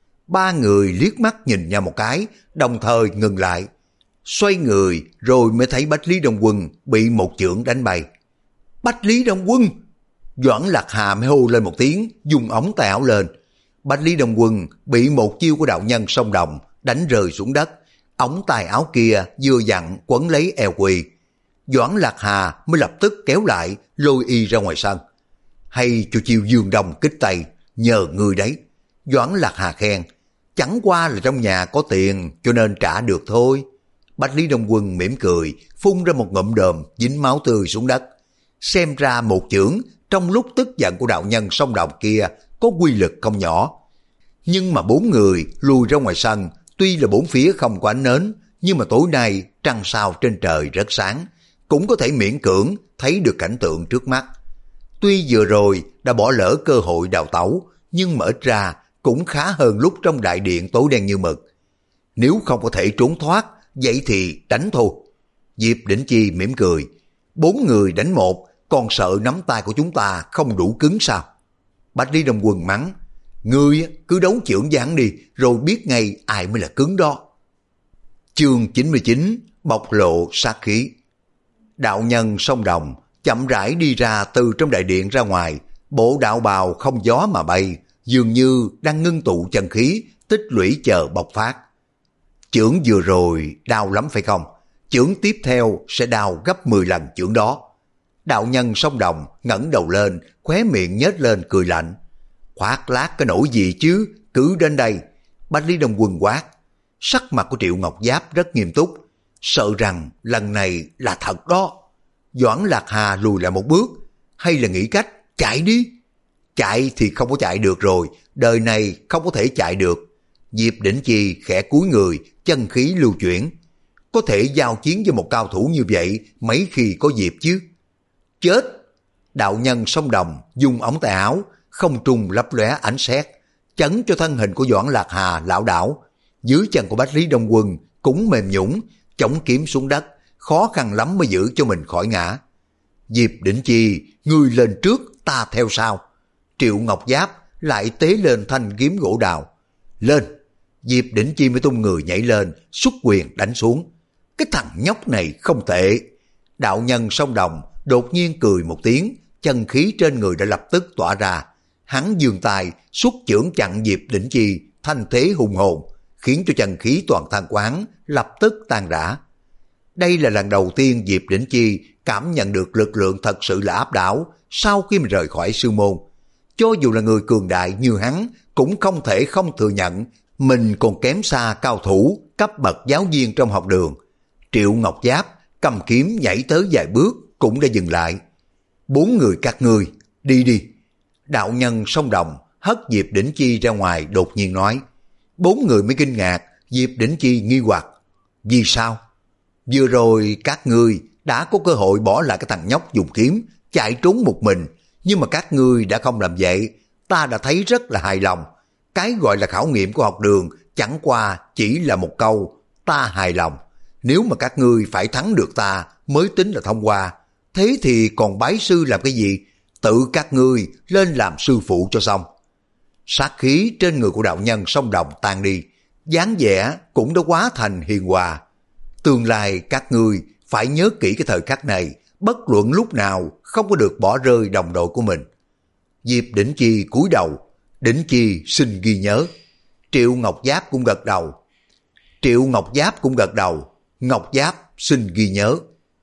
Ba người liếc mắt nhìn nhau một cái, đồng thời ngừng lại. Xoay người rồi mới thấy Bách Lý Đông Quân bị một chưởng đánh bay. Bách Lý Đông Quân! Doãn Lạc Hà mới hô lên một tiếng, dùng ống tay áo lên. Bách Lý Đông Quân bị một chiêu của đạo nhân song đồng đánh rơi xuống đất. Ống tay áo kia vừa dặn quấn lấy eo quỳ. Doãn Lạc Hà mới lập tức kéo lại, lôi y ra ngoài sân. Hay cho chiêu dương đông kích tây, nhờ người đấy. Doãn Lạc Hà khen. Chẳng qua là trong nhà có tiền cho nên trả được thôi. Bách Lý Đông Quân mỉm cười, phun ra một ngụm đờm dính máu tươi xuống đất. Xem ra một chưởng trong lúc tức giận của đạo nhân song đồng kia có quy lực không nhỏ. Nhưng mà bốn người lùi ra ngoài sân, tuy là bốn phía không có ánh nến, nhưng mà tối nay trăng sao trên trời rất sáng, cũng có thể miễn cưỡng thấy được cảnh tượng trước mắt. Tuy vừa rồi đã bỏ lỡ cơ hội đào tẩu, nhưng mà ít ra cũng khá hơn lúc trong đại điện tối đen như mực. Nếu không có thể trốn thoát, vậy thì đánh thôi. Diệp Đỉnh Chi mỉm cười. Bốn người đánh một, còn sợ nắm tay của chúng ta không đủ cứng sao? Bách Lý Đông Quân mắng. Ngươi cứ đấu chưởng giảng đi, rồi biết ngay ai mới là cứng đó. Chương chín mươi chín, bộc lộ sát khí. Đạo nhân song đồng chậm rãi đi ra từ trong đại điện ra ngoài, bộ đạo bào không gió mà bay, dường như đang ngưng tụ chân khí, tích lũy chờ bộc phát. Chưởng vừa rồi đau lắm phải không? Chưởng tiếp theo sẽ đau gấp mười lần chưởng đó. Đạo nhân song đồng ngẩng đầu lên, khóe miệng nhếch lên cười lạnh. Khoác lác cái nỗi gì chứ, cứ đến đây. Bách Lý Đông Quân quát. Sắc mặt của Triệu Ngọc Giáp rất nghiêm túc, sợ rằng lần này là thật đó. Doãn Lạc Hà lùi lại một bước, hay là nghĩ cách chạy đi? Chạy thì không có chạy được rồi, đời này không có thể chạy được. Diệp Đỉnh Chi khẽ cúi người, chân khí lưu chuyển. Có thể giao chiến với một cao thủ như vậy mấy khi có dịp chứ. Chết! Đạo nhân song đồng dùng ống tay áo, không trung lấp lóe ánh sét, chấn cho thân hình của Doãn Lạc Hà lảo đảo. Dưới chân của Bách Lý Đông Quân cũng mềm nhũn, chống kiếm xuống đất, khó khăn lắm mới giữ cho mình khỏi ngã. Diệp Đỉnh Chi, ngươi lên trước, ta theo sau. Triệu Ngọc Giáp lại tế lên thanh kiếm gỗ đào. Lên! Diệp Đỉnh Chi mới tung người nhảy lên, xuất quyền đánh xuống. Cái thằng nhóc này không tệ. Đạo nhân sông Đồng đột nhiên cười một tiếng, chân khí trên người đã lập tức tỏa ra. Hắn giương tay xuất chưởng chặn Diệp Đỉnh Chi, thanh thế hùng hồn, khiến cho chân khí toàn thân quán lập tức tan rã. Đây là lần đầu tiên Diệp Đỉnh Chi cảm nhận được lực lượng thật sự là áp đảo sau khi mình rời khỏi sư môn. Cho dù là người cường đại như hắn cũng không thể không thừa nhận mình còn kém xa cao thủ cấp bậc giáo viên trong học đường. Triệu Ngọc Giáp cầm kiếm nhảy tới vài bước cũng đã dừng lại. Bốn người các ngươi, đi đi. Đạo nhân sông Đồng hất Diệp Đỉnh Chi ra ngoài đột nhiên nói. Bốn người mới kinh ngạc, Diệp Đỉnh Chi nghi hoặc. Vì sao? Vừa rồi các ngươi đã có cơ hội bỏ lại cái thằng nhóc dùng kiếm, chạy trốn một mình, nhưng mà các ngươi đã không làm vậy, ta đã thấy rất là hài lòng. Cái gọi là khảo nghiệm của học đường chẳng qua chỉ là một câu, ta hài lòng. Nếu mà các ngươi phải thắng được ta mới tính là thông qua, thế thì còn bái sư làm cái gì? Tự các ngươi lên làm sư phụ cho xong. Sát khí trên người của đạo nhân sông Đồng tan đi, dáng vẻ cũng đã hóa thành hiền hòa. Tương lai các ngươi phải nhớ kỹ cái thời khắc này, bất luận lúc nào không có được bỏ rơi đồng đội của mình. Diệp Đỉnh Chi cúi đầu, Đỉnh Chi xin ghi nhớ. Triệu Ngọc Giáp cũng gật đầu. Triệu Ngọc Giáp cũng gật đầu. Ngọc Giáp xin ghi nhớ.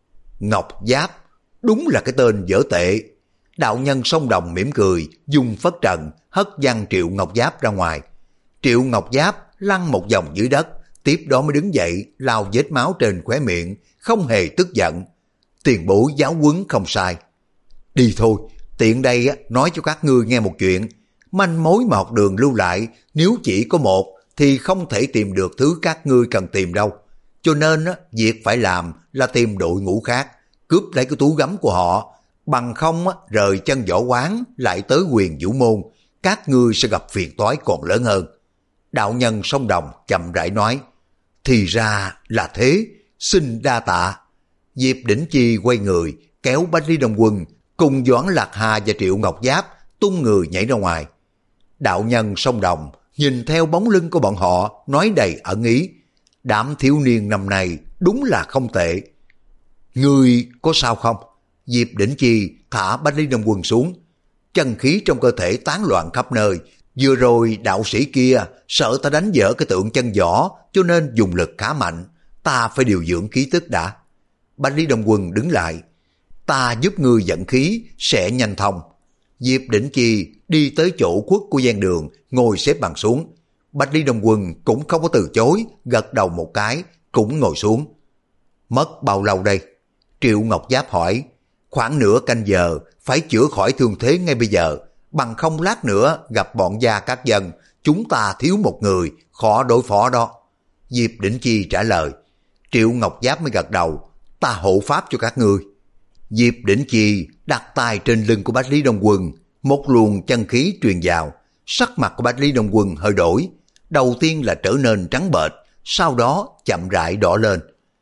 Ngọc Giáp, đúng là cái tên dở tệ. Đạo nhân sông Đồng mỉm cười, dùng phất trần, hất văng Triệu Ngọc Giáp ra ngoài. Triệu Ngọc Giáp lăn một vòng dưới đất, tiếp đó mới đứng dậy, lau vết máu trên khóe miệng, không hề tức giận. Tiền bối giáo huấn không sai. Đi thôi, tiện đây nói cho các ngươi nghe một chuyện. Manh mối mà học đường lưu lại, nếu chỉ có một, thì không thể tìm được thứ các ngươi cần tìm đâu. Cho nên việc phải làm là tìm đội ngũ khác, cướp lấy cái túi gấm của họ. Bằng không rời chân võ quán lại tới Huyền Vũ Môn, các ngươi sẽ gặp phiền toái còn lớn hơn. Đạo nhân sông Đồng chậm rãi nói. Thì ra là thế, xin đa tạ. Diệp Đỉnh Chi quay người, kéo Bách Lý Đông Quân, cùng Doãn Lạc Hà và Triệu Ngọc Giáp tung người nhảy ra ngoài. Đạo nhân sông Đồng nhìn theo bóng lưng của bọn họ, nói đầy ẩn ý. Đám thiếu niên năm nay đúng là không tệ. Ngươi có sao không? Diệp Đỉnh Chi thả Bách Lý Đông Quân xuống. Chân khí trong cơ thể tán loạn khắp nơi. Vừa rồi đạo sĩ kia sợ ta đánh vỡ cái tượng chân võ, cho nên dùng lực khá mạnh. Ta phải điều dưỡng khí tức đã. Bách Lý Đông Quân đứng lại. Ta giúp ngươi dẫn khí sẽ nhanh thông. Diệp Đỉnh Chi đi tới chỗ khuất của gian đường, ngồi xếp bằng xuống. Bách Lý Đông Quân cũng không có từ chối, gật đầu một cái, cũng ngồi xuống. Mất bao lâu đây? Triệu Ngọc Giáp hỏi. Khoảng nửa canh giờ, phải chữa khỏi thương thế ngay bây giờ, bằng không lát nữa gặp bọn gia các dân, chúng ta thiếu một người, khó đối phó đó. Diệp Đỉnh Chi trả lời. Triệu Ngọc Giáp mới gật đầu. Ta hộ pháp cho các ngươi. Diệp Đỉnh Chi đặt tay trên lưng của Bách Lý Đông Quân, một luồng chân khí truyền vào. Sắc mặt của Bách Lý Đông Quân hơi đổi, đầu tiên là trở nên trắng bệch, sau đó chậm rãi đỏ lên.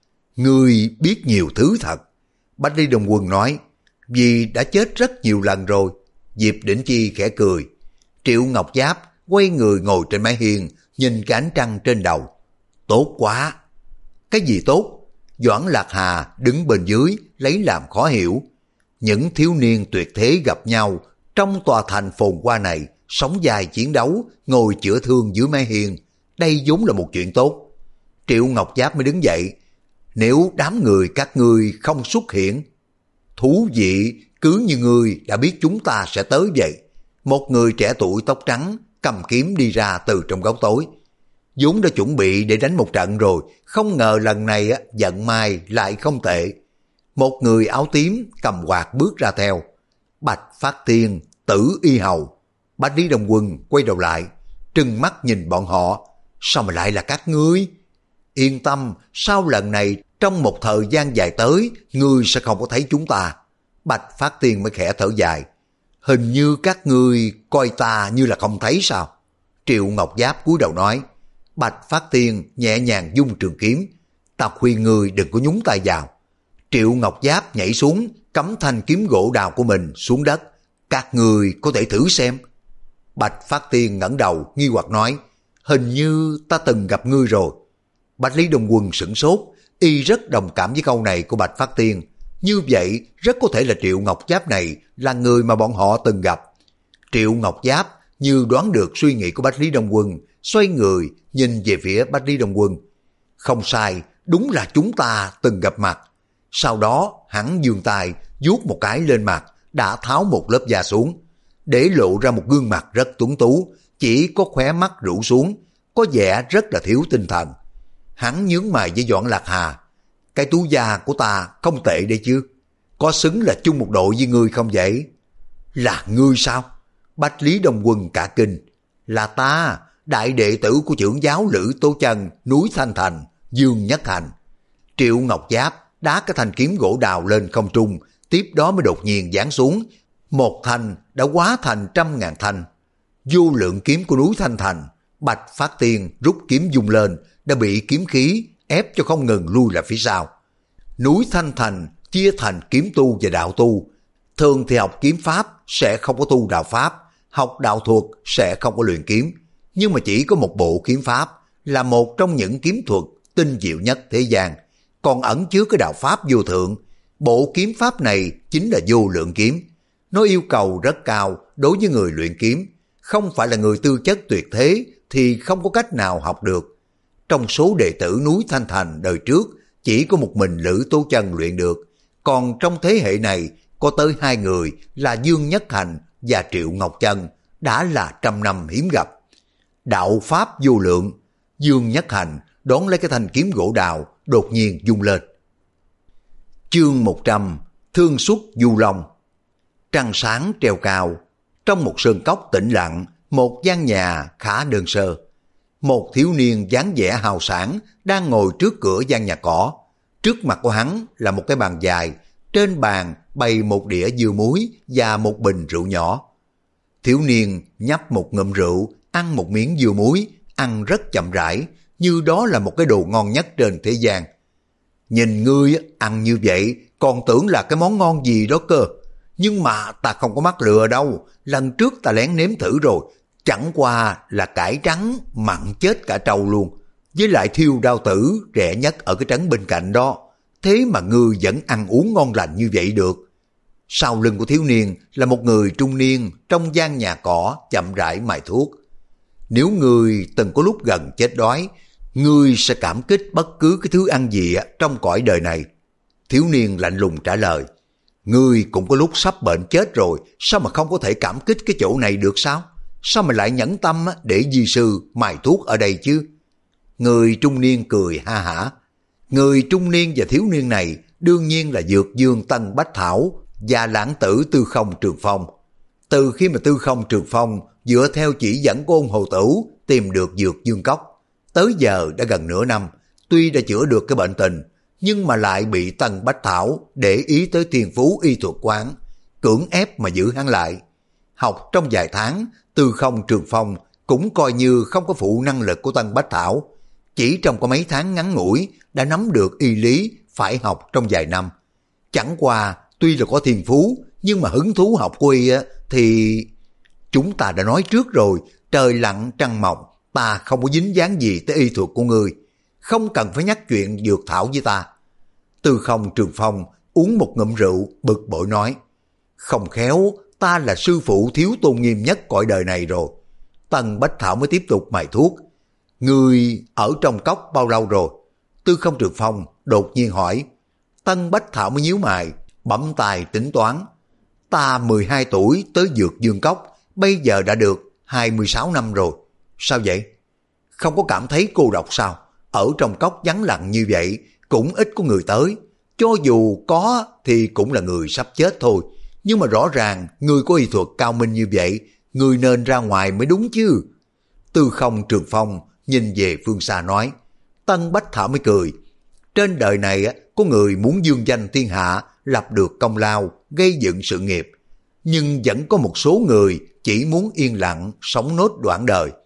Ngươi biết nhiều thứ thật. Bách Lý Đông Quân nói. Vì đã chết rất nhiều lần rồi. Diệp Đỉnh Chi khẽ cười. Triệu Ngọc Giáp quay người ngồi trên mái hiên, nhìn cái ánh trăng trên đầu. Tốt quá. Cái gì tốt? Doãn Lạc Hà đứng bên dưới lấy làm khó hiểu. Những thiếu niên tuyệt thế gặp nhau trong tòa thành phồn hoa này, sống dài chiến đấu, ngồi chữa thương dưới mái hiên. Đây vốn là một chuyện tốt. Triệu Ngọc Giáp mới đứng dậy. Nếu đám người các ngươi không xuất hiện, thú vị, cứ như ngươi đã biết chúng ta sẽ tới vậy. Một người trẻ tuổi tóc trắng cầm kiếm đi ra từ trong góc tối. vốn đã chuẩn bị để đánh một trận rồi, không ngờ lần này vận may lại không tệ. Một người áo tím cầm quạt bước ra theo. Bạch Phát Tiên, Tử Y Hầu. Bách Lý Đông Quân quay đầu lại, trừng mắt nhìn bọn họ. Sao mà lại là các ngươi? Yên tâm, sau lần này trong một thời gian dài tới, ngươi sẽ không có thấy chúng ta. Bạch Phát Tiên mới khẽ thở dài. Hình như các ngươi coi ta như là không thấy sao? Triệu Ngọc Giáp cúi đầu nói. Bạch Phát Tiên nhẹ nhàng dung trường kiếm. Ta khuyên ngươi đừng có nhúng tay vào. Triệu Ngọc Giáp nhảy xuống, cắm thanh kiếm gỗ đào của mình xuống đất. Các người có thể thử xem. Bạch Phát Tiên ngẩng đầu nghi hoặc nói, hình như ta từng gặp ngươi rồi. Bạch Lý Đông Quân sửng sốt, y rất đồng cảm với câu này của Bạch Phát Tiên. Như vậy rất có thể là Triệu Ngọc Giáp này là người mà bọn họ từng gặp. Triệu Ngọc Giáp như đoán được suy nghĩ của Bạch Lý Đông Quân, xoay người nhìn về phía Bạch Lý Đông Quân. Không sai, đúng là chúng ta từng gặp mặt. Sau đó hắn giương tay vuốt một cái lên mặt, đã tháo một lớp da xuống, để lộ ra một gương mặt rất tuấn tú, chỉ có khóe mắt rũ xuống, có vẻ rất là thiếu tinh thần. Hắn nhướng mày với Doãn Lạc Hà. Cái túi da của ta không tệ đấy chứ, có xứng là chung một đội với ngươi không vậy? Là ngươi sao? Bạch Lý Đông Quân cả kinh. Là ta, đại đệ tử của trưởng giáo Lữ Tố Chân, núi Thanh Thành, Dương Nhất Hành. Triệu Ngọc Giáp đá cái thanh kiếm gỗ đào lên không trung, tiếp đó mới đột nhiên giáng xuống. Một thanh đã hóa thành trăm ngàn thanh. Vô lượng kiếm của núi Thanh Thành. Bạch Phát Tiên rút kiếm dung lên, đã bị kiếm khí ép cho không ngừng lui lại phía sau. Núi Thanh Thành chia thành kiếm tu và đạo tu. Thường thì học kiếm pháp sẽ không có tu đạo pháp, học đạo thuật sẽ không có luyện kiếm. Nhưng mà chỉ có một bộ kiếm pháp là một trong những kiếm thuật tinh diệu nhất thế gian, còn ẩn chứa cái đạo pháp vô thượng. Bộ kiếm pháp này chính là vô lượng kiếm. Nó yêu cầu rất cao đối với người luyện kiếm, không phải là người tư chất tuyệt thế thì không có cách nào học được. Trong số đệ tử núi Thanh Thành đời trước, chỉ có một mình Lữ Tố Chân luyện được, còn trong thế hệ này có tới hai người là Dương Nhất Hành và Triệu Ngọc Chân, đã là trăm năm hiếm gặp. Đạo pháp vô lượng. Dương Nhất Hành đón lấy cái thanh kiếm gỗ đào, đột nhiên vung lên. Chương một trăm, Thương Xuất Du Long. Trăng sáng treo cao, trong một sơn cốc tĩnh lặng, một gian nhà khá đơn sơ. Một thiếu niên dáng vẻ hào sảng đang ngồi trước cửa gian nhà cỏ. Trước mặt của hắn là một cái bàn dài, trên bàn bày một đĩa dưa muối và một bình rượu nhỏ. Thiếu niên nhấp một ngụm rượu, ăn một miếng dưa muối, ăn rất chậm rãi, như đó là một cái đồ ngon nhất trên thế gian. Nhìn ngươi ăn như vậy, còn tưởng là cái món ngon gì đó cơ. Nhưng mà ta không có mắc lừa đâu, lần trước ta lén nếm thử rồi, chẳng qua là cải trắng mặn chết cả trâu luôn, với lại thiêu đao tử rẻ nhất ở cái trấn bên cạnh đó. Thế mà ngươi vẫn ăn uống ngon lành như vậy được. Sau lưng của thiếu niên là một người trung niên trong gian nhà cỏ chậm rãi mài thuốc. Nếu ngươi từng có lúc gần chết đói, ngươi sẽ cảm kích bất cứ cái thứ ăn gì trong cõi đời này. Thiếu niên lạnh lùng trả lời. Ngươi cũng có lúc sắp bệnh chết rồi, sao mà không có thể cảm kích cái chỗ này được sao? Sao mà lại nhẫn tâm để di sư mài thuốc ở đây chứ? Người trung niên cười ha hả. Người trung niên và thiếu niên này đương nhiên là Dược Dương Tân Bách Thảo và lãng tử Tư Không Trường Phong. Từ khi mà Tư Không Trường Phong dựa theo chỉ dẫn của ôn Hồ Tửu tìm được Dược Dương Cốc, tới giờ đã gần nửa năm, tuy đã chữa được cái bệnh tình, nhưng mà lại bị Tân Bách Thảo để ý tới Thiên Phú y thuật quán, cưỡng ép mà giữ hắn lại. Học trong vài tháng, Tư Không Trường Phong cũng coi như không có phụ năng lực của Tân Bách Thảo. Chỉ trong có mấy tháng ngắn ngủi đã nắm được y lý phải học trong vài năm. Chẳng qua tuy là có thiên phú, nhưng mà hứng thú học của y thì... Chúng ta đã nói trước rồi, trời lặng trăng mọc, ta không có dính dáng gì tới y thuật của ngươi. Không cần phải nhắc chuyện dược thảo với ta. Tư Không Trường Phong uống một ngụm rượu, bực bội nói. Không khéo, ta là sư phụ thiếu tôn nghiêm nhất cõi đời này rồi. Tân Bách Thảo mới tiếp tục mài thuốc. Ngươi ở trong cốc bao lâu rồi? Tư Không Trường Phong đột nhiên hỏi. Tân Bách Thảo mới nhíu mày, bấm tài tính toán. Ta mười hai tuổi tới Dược Dương Cốc, bây giờ đã được hai mươi sáu năm rồi. Sao vậy? Không có cảm thấy cô độc sao? Ở trong cốc vắng lặng như vậy, cũng ít có người tới. Cho dù có thì cũng là người sắp chết thôi. Nhưng mà rõ ràng, người có y thuật cao minh như vậy, người nên ra ngoài mới đúng chứ. Tư Không Trường Phong nhìn về phương xa nói. Tân Bách Thảo mới cười. Trên đời này có người muốn dương danh thiên hạ, lập được công lao, gây dựng sự nghiệp. Nhưng vẫn có một số người chỉ muốn yên lặng, sống nốt đoạn đời.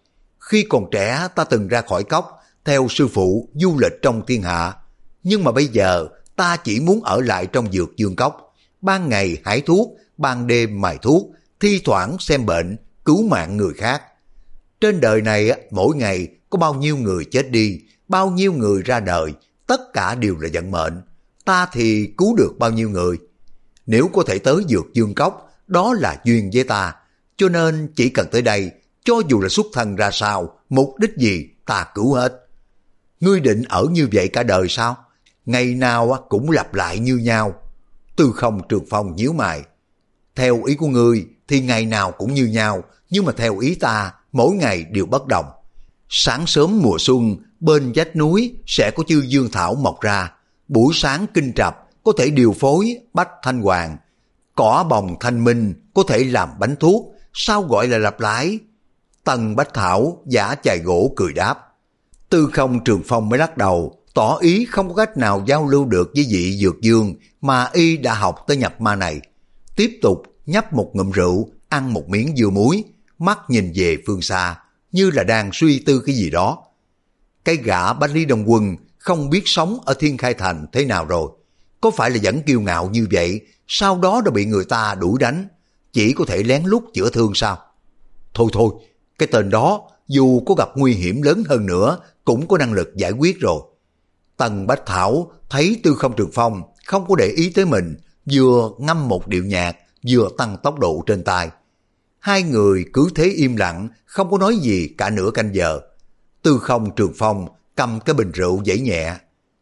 Khi còn trẻ ta từng ra khỏi cốc, theo sư phụ du lịch trong thiên hạ. Nhưng mà bây giờ ta chỉ muốn ở lại trong dược dương cốc. Ban ngày hái thuốc, ban đêm mài thuốc, thi thoảng xem bệnh, cứu mạng người khác. Trên đời này mỗi ngày có bao nhiêu người chết đi, bao nhiêu người ra đời, tất cả đều là vận mệnh. Ta thì cứu được bao nhiêu người. Nếu có thể tới dược dương cốc, đó là duyên với ta. Cho nên chỉ cần tới đây, cho dù là xuất thân ra sao, mục đích gì ta cứu hết. Ngươi định ở như vậy cả đời sao? Ngày nào cũng lặp lại như nhau. Tư Không Trường Phong nhíu mày. Theo ý của ngươi thì ngày nào cũng như nhau, nhưng mà theo ý ta, mỗi ngày đều bất đồng. Sáng sớm mùa xuân, bên vách núi sẽ có chư dương thảo mọc ra. Buổi sáng kinh trập có thể điều phối bách thanh hoàng. Cỏ bồng thanh minh có thể làm bánh thuốc. Sao gọi là lặp lại? Tần Bách Thảo giả chài gỗ cười đáp. Tư Không Trường Phong mới lắc đầu, tỏ ý không có cách nào giao lưu được với vị dược dương mà y đã học tới nhập ma này. Tiếp tục nhấp một ngụm rượu, ăn một miếng dưa muối, mắt nhìn về phương xa, như là đang suy tư cái gì đó. Cái gã Bách Lý Đông Quân không biết sống ở Thiên Khai Thành thế nào rồi. Có phải là vẫn kiêu ngạo như vậy, sau đó đã bị người ta đuổi đánh, chỉ có thể lén lút chữa thương sao? Thôi thôi, cái tên đó dù có gặp nguy hiểm lớn hơn nữa cũng có năng lực giải quyết rồi. Tần Bách Thảo thấy Tư Không Trường Phong không có để ý tới mình, vừa ngâm một điệu nhạc, vừa tăng tốc độ trên tay. Hai người cứ thế im lặng, không có nói gì cả nửa canh giờ. Tư Không Trường Phong cầm cái bình rượu giãy nhẹ,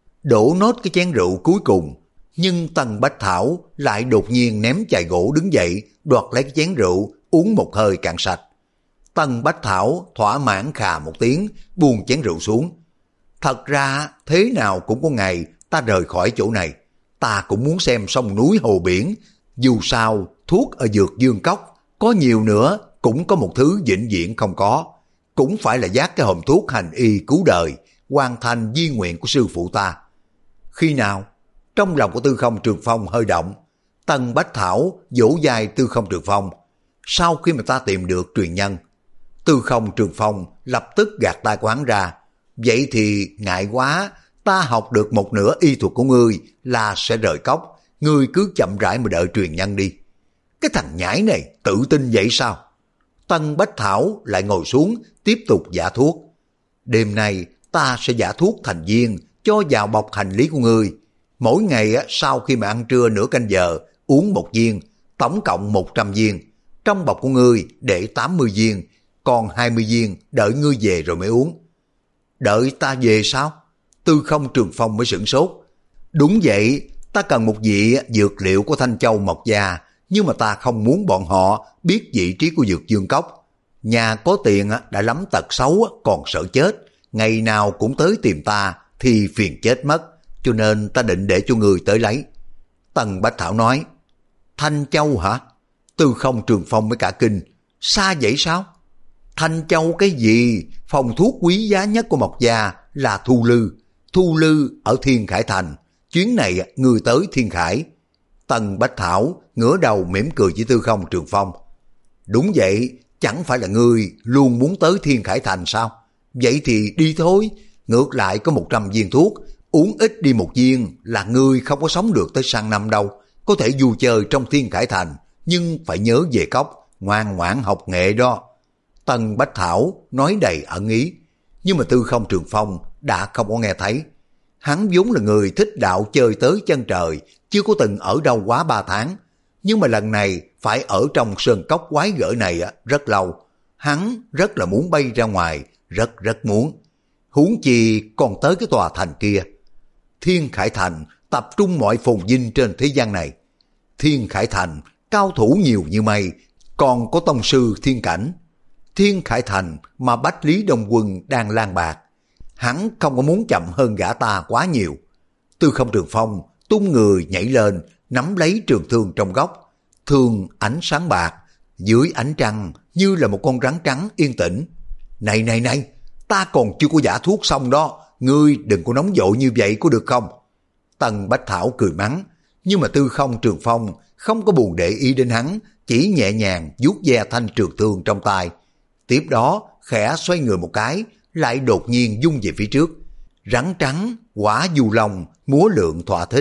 đổ nốt cái chén rượu cuối cùng, nhưng Tần Bách Thảo lại đột nhiên ném chài gỗ đứng dậy, đoạt lấy cái chén rượu, uống một hơi cạn sạch. Tần Bách Thảo thỏa mãn khà một tiếng, buông chén rượu xuống. Thật ra thế nào cũng có ngày ta rời khỏi chỗ này, ta cũng muốn xem sông núi hồ biển. Dù sao thuốc ở dược dương cốc có nhiều nữa cũng có một thứ vĩnh viễn không có, cũng phải là dát cái hòm thuốc hành y cứu đời, hoàn thành di nguyện của sư phụ ta. Khi nào? Trong lòng của Tư Không Trường Phong hơi động. Tần Bách Thảo vỗ vai Tư Không Trường Phong. Sau khi mà ta tìm được truyền nhân. Tư Không Trường Phong lập tức gạt tay của hắn ra. Vậy thì ngại quá, ta học được một nửa y thuật của ngươi là sẽ rời cốc, ngươi cứ chậm rãi mà đợi truyền nhân đi. Cái thằng nhãi này tự tin vậy sao? Tần Bách Thảo lại ngồi xuống tiếp tục giả thuốc. Đêm nay ta sẽ giả thuốc thành viên cho vào bọc hành lý của ngươi. Mỗi ngày sau khi mà ăn trưa nửa canh giờ uống một viên, tổng cộng một trăm viên. Trong bọc của ngươi để tám mươi viên, còn hai mươi viên đợi ngươi về rồi mới uống. Đợi ta về sao? Tư Không Trường Phong mới sửng sốt. Đúng vậy, ta cần một vị dược liệu của Thanh Châu Mộc Gia, nhưng mà ta không muốn bọn họ biết vị trí của dược dương cốc. Nhà có tiền đã lắm tật xấu còn sợ chết, ngày nào cũng tới tìm ta thì phiền chết mất, cho nên ta định để cho người tới lấy. Tần Bách Thảo nói. Thanh Châu hả? Tư Không Trường Phong mới cả kinh. Xa vậy sao? Thanh Châu cái gì? Phòng thuốc quý giá nhất của Mộc Gia là Thu Lư. Thu Lư ở Thiên Khải Thành. Chuyến này người tới Thiên Khải. Tần Bách Thảo ngửa đầu mỉm cười với Tư Không Trường Phong. Đúng vậy, chẳng phải là ngươi luôn muốn tới Thiên Khải Thành sao? Vậy thì đi thôi. Ngược lại có một trăm viên thuốc, uống ít đi một viên là ngươi không có sống được tới sang năm đâu. Có thể vui chơi trong Thiên Khải Thành, nhưng phải nhớ về cốc, ngoan ngoãn học nghệ đó. Tần Bách Thảo nói đầy ẩn ý, nhưng mà Tư Không Trường Phong đã không có nghe thấy. Hắn vốn là người thích đạo chơi tới chân trời, chưa có từng ở đâu quá ba tháng. Nhưng mà lần này phải ở trong sơn cốc quái gở này rất lâu. Hắn rất là muốn bay ra ngoài, rất rất muốn. Huống chi còn tới cái tòa thành kia. Thiên Khải Thành tập trung mọi phồn vinh trên thế gian này. Thiên Khải Thành cao thủ nhiều như mây, còn có tông sư thiên cảnh. Thiên Khải Thành mà Bách Lý Đông Quân đang lang bạc, hắn không có muốn chậm hơn gã ta quá nhiều. Tư Không Trường Phong tung người nhảy lên, nắm lấy trường thương trong góc. Thương ánh sáng bạc, dưới ánh trăng như là một con rắn trắng yên tĩnh. Này này này, ta còn chưa có giả thuốc xong đó, ngươi đừng có nóng vội như vậy có được không? Tần Bách Thảo cười mắng, nhưng mà Tư Không Trường Phong không có buồn để ý đến hắn, chỉ nhẹ nhàng vuốt ve thanh trường thương trong tay. Tiếp đó khẽ xoay người một cái, lại đột nhiên dung về phía trước. Rắn trắng, quả du long, múa lượng thỏa thích.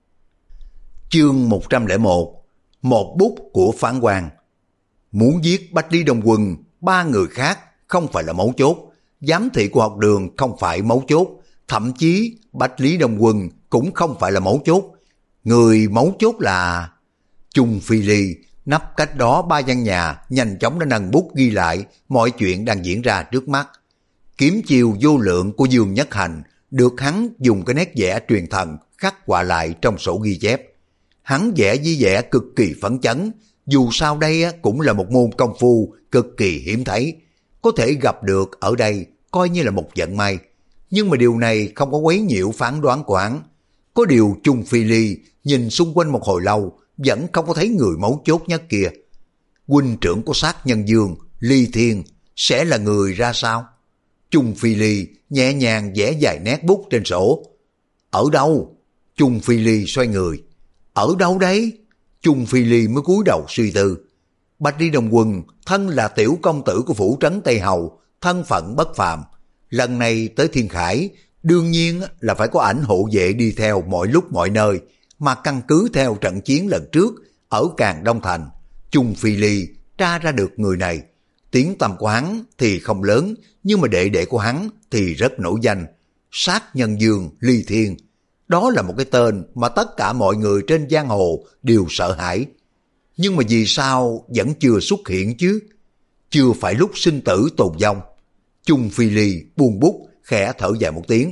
Chương một trăm lẻ một. Một bút của phán quan. Muốn giết Bách Lý Đông Quân, ba người khác không phải là mấu chốt, giám thị của học đường không phải mấu chốt, thậm chí Bách Lý Đông Quân cũng không phải là mấu chốt. Người mấu chốt là Chung Phi Ly. Nắp cách đó ba gian nhà nhanh chóng đã nâng bút ghi lại mọi chuyện đang diễn ra trước mắt. Kiếm chiêu vô lượng của Dương Nhất Hành được hắn dùng cái nét vẽ truyền thần khắc họa lại trong sổ ghi chép. Hắn vẽ với vẻ cực kỳ phấn chấn, dù sao đây cũng là một môn công phu cực kỳ hiếm thấy, có thể gặp được ở đây coi như là một vận may. Nhưng mà điều này không có quấy nhiễu phán đoán của hắn. Có điều Chung Phi Ly nhìn xung quanh một hồi lâu vẫn không có thấy người mấu chốt nhất kia. Huynh trưởng của sát nhân Dương, Ly Thiên, sẽ là người ra sao? Chung Phi Ly nhẹ nhàng vẽ vài nét bút trên sổ. Ở đâu? Chung Phi Ly xoay người. Ở đâu đấy? Chung Phi Ly mới cúi đầu suy tư. Bách Lý Đông Quân thân là tiểu công tử của phủ trấn Tây Hầu, thân phận bất phàm. Lần này tới Thiên Khải, đương nhiên là phải có ảnh hộ vệ đi theo mọi lúc mọi nơi, mà căn cứ theo trận chiến lần trước ở Càn Đông Thành, Chung Phi Ly tra ra được người này. Tiếng tăm của hắn thì không lớn, nhưng mà đệ đệ của hắn thì rất nổi danh. Sát nhân Dương Ly Thiên. Đó là một cái tên mà tất cả mọi người trên giang hồ đều sợ hãi. Nhưng mà vì sao vẫn chưa xuất hiện chứ? Chưa phải lúc sinh tử tồn vong. Chung Phi Ly buông bút, khẽ thở dài một tiếng.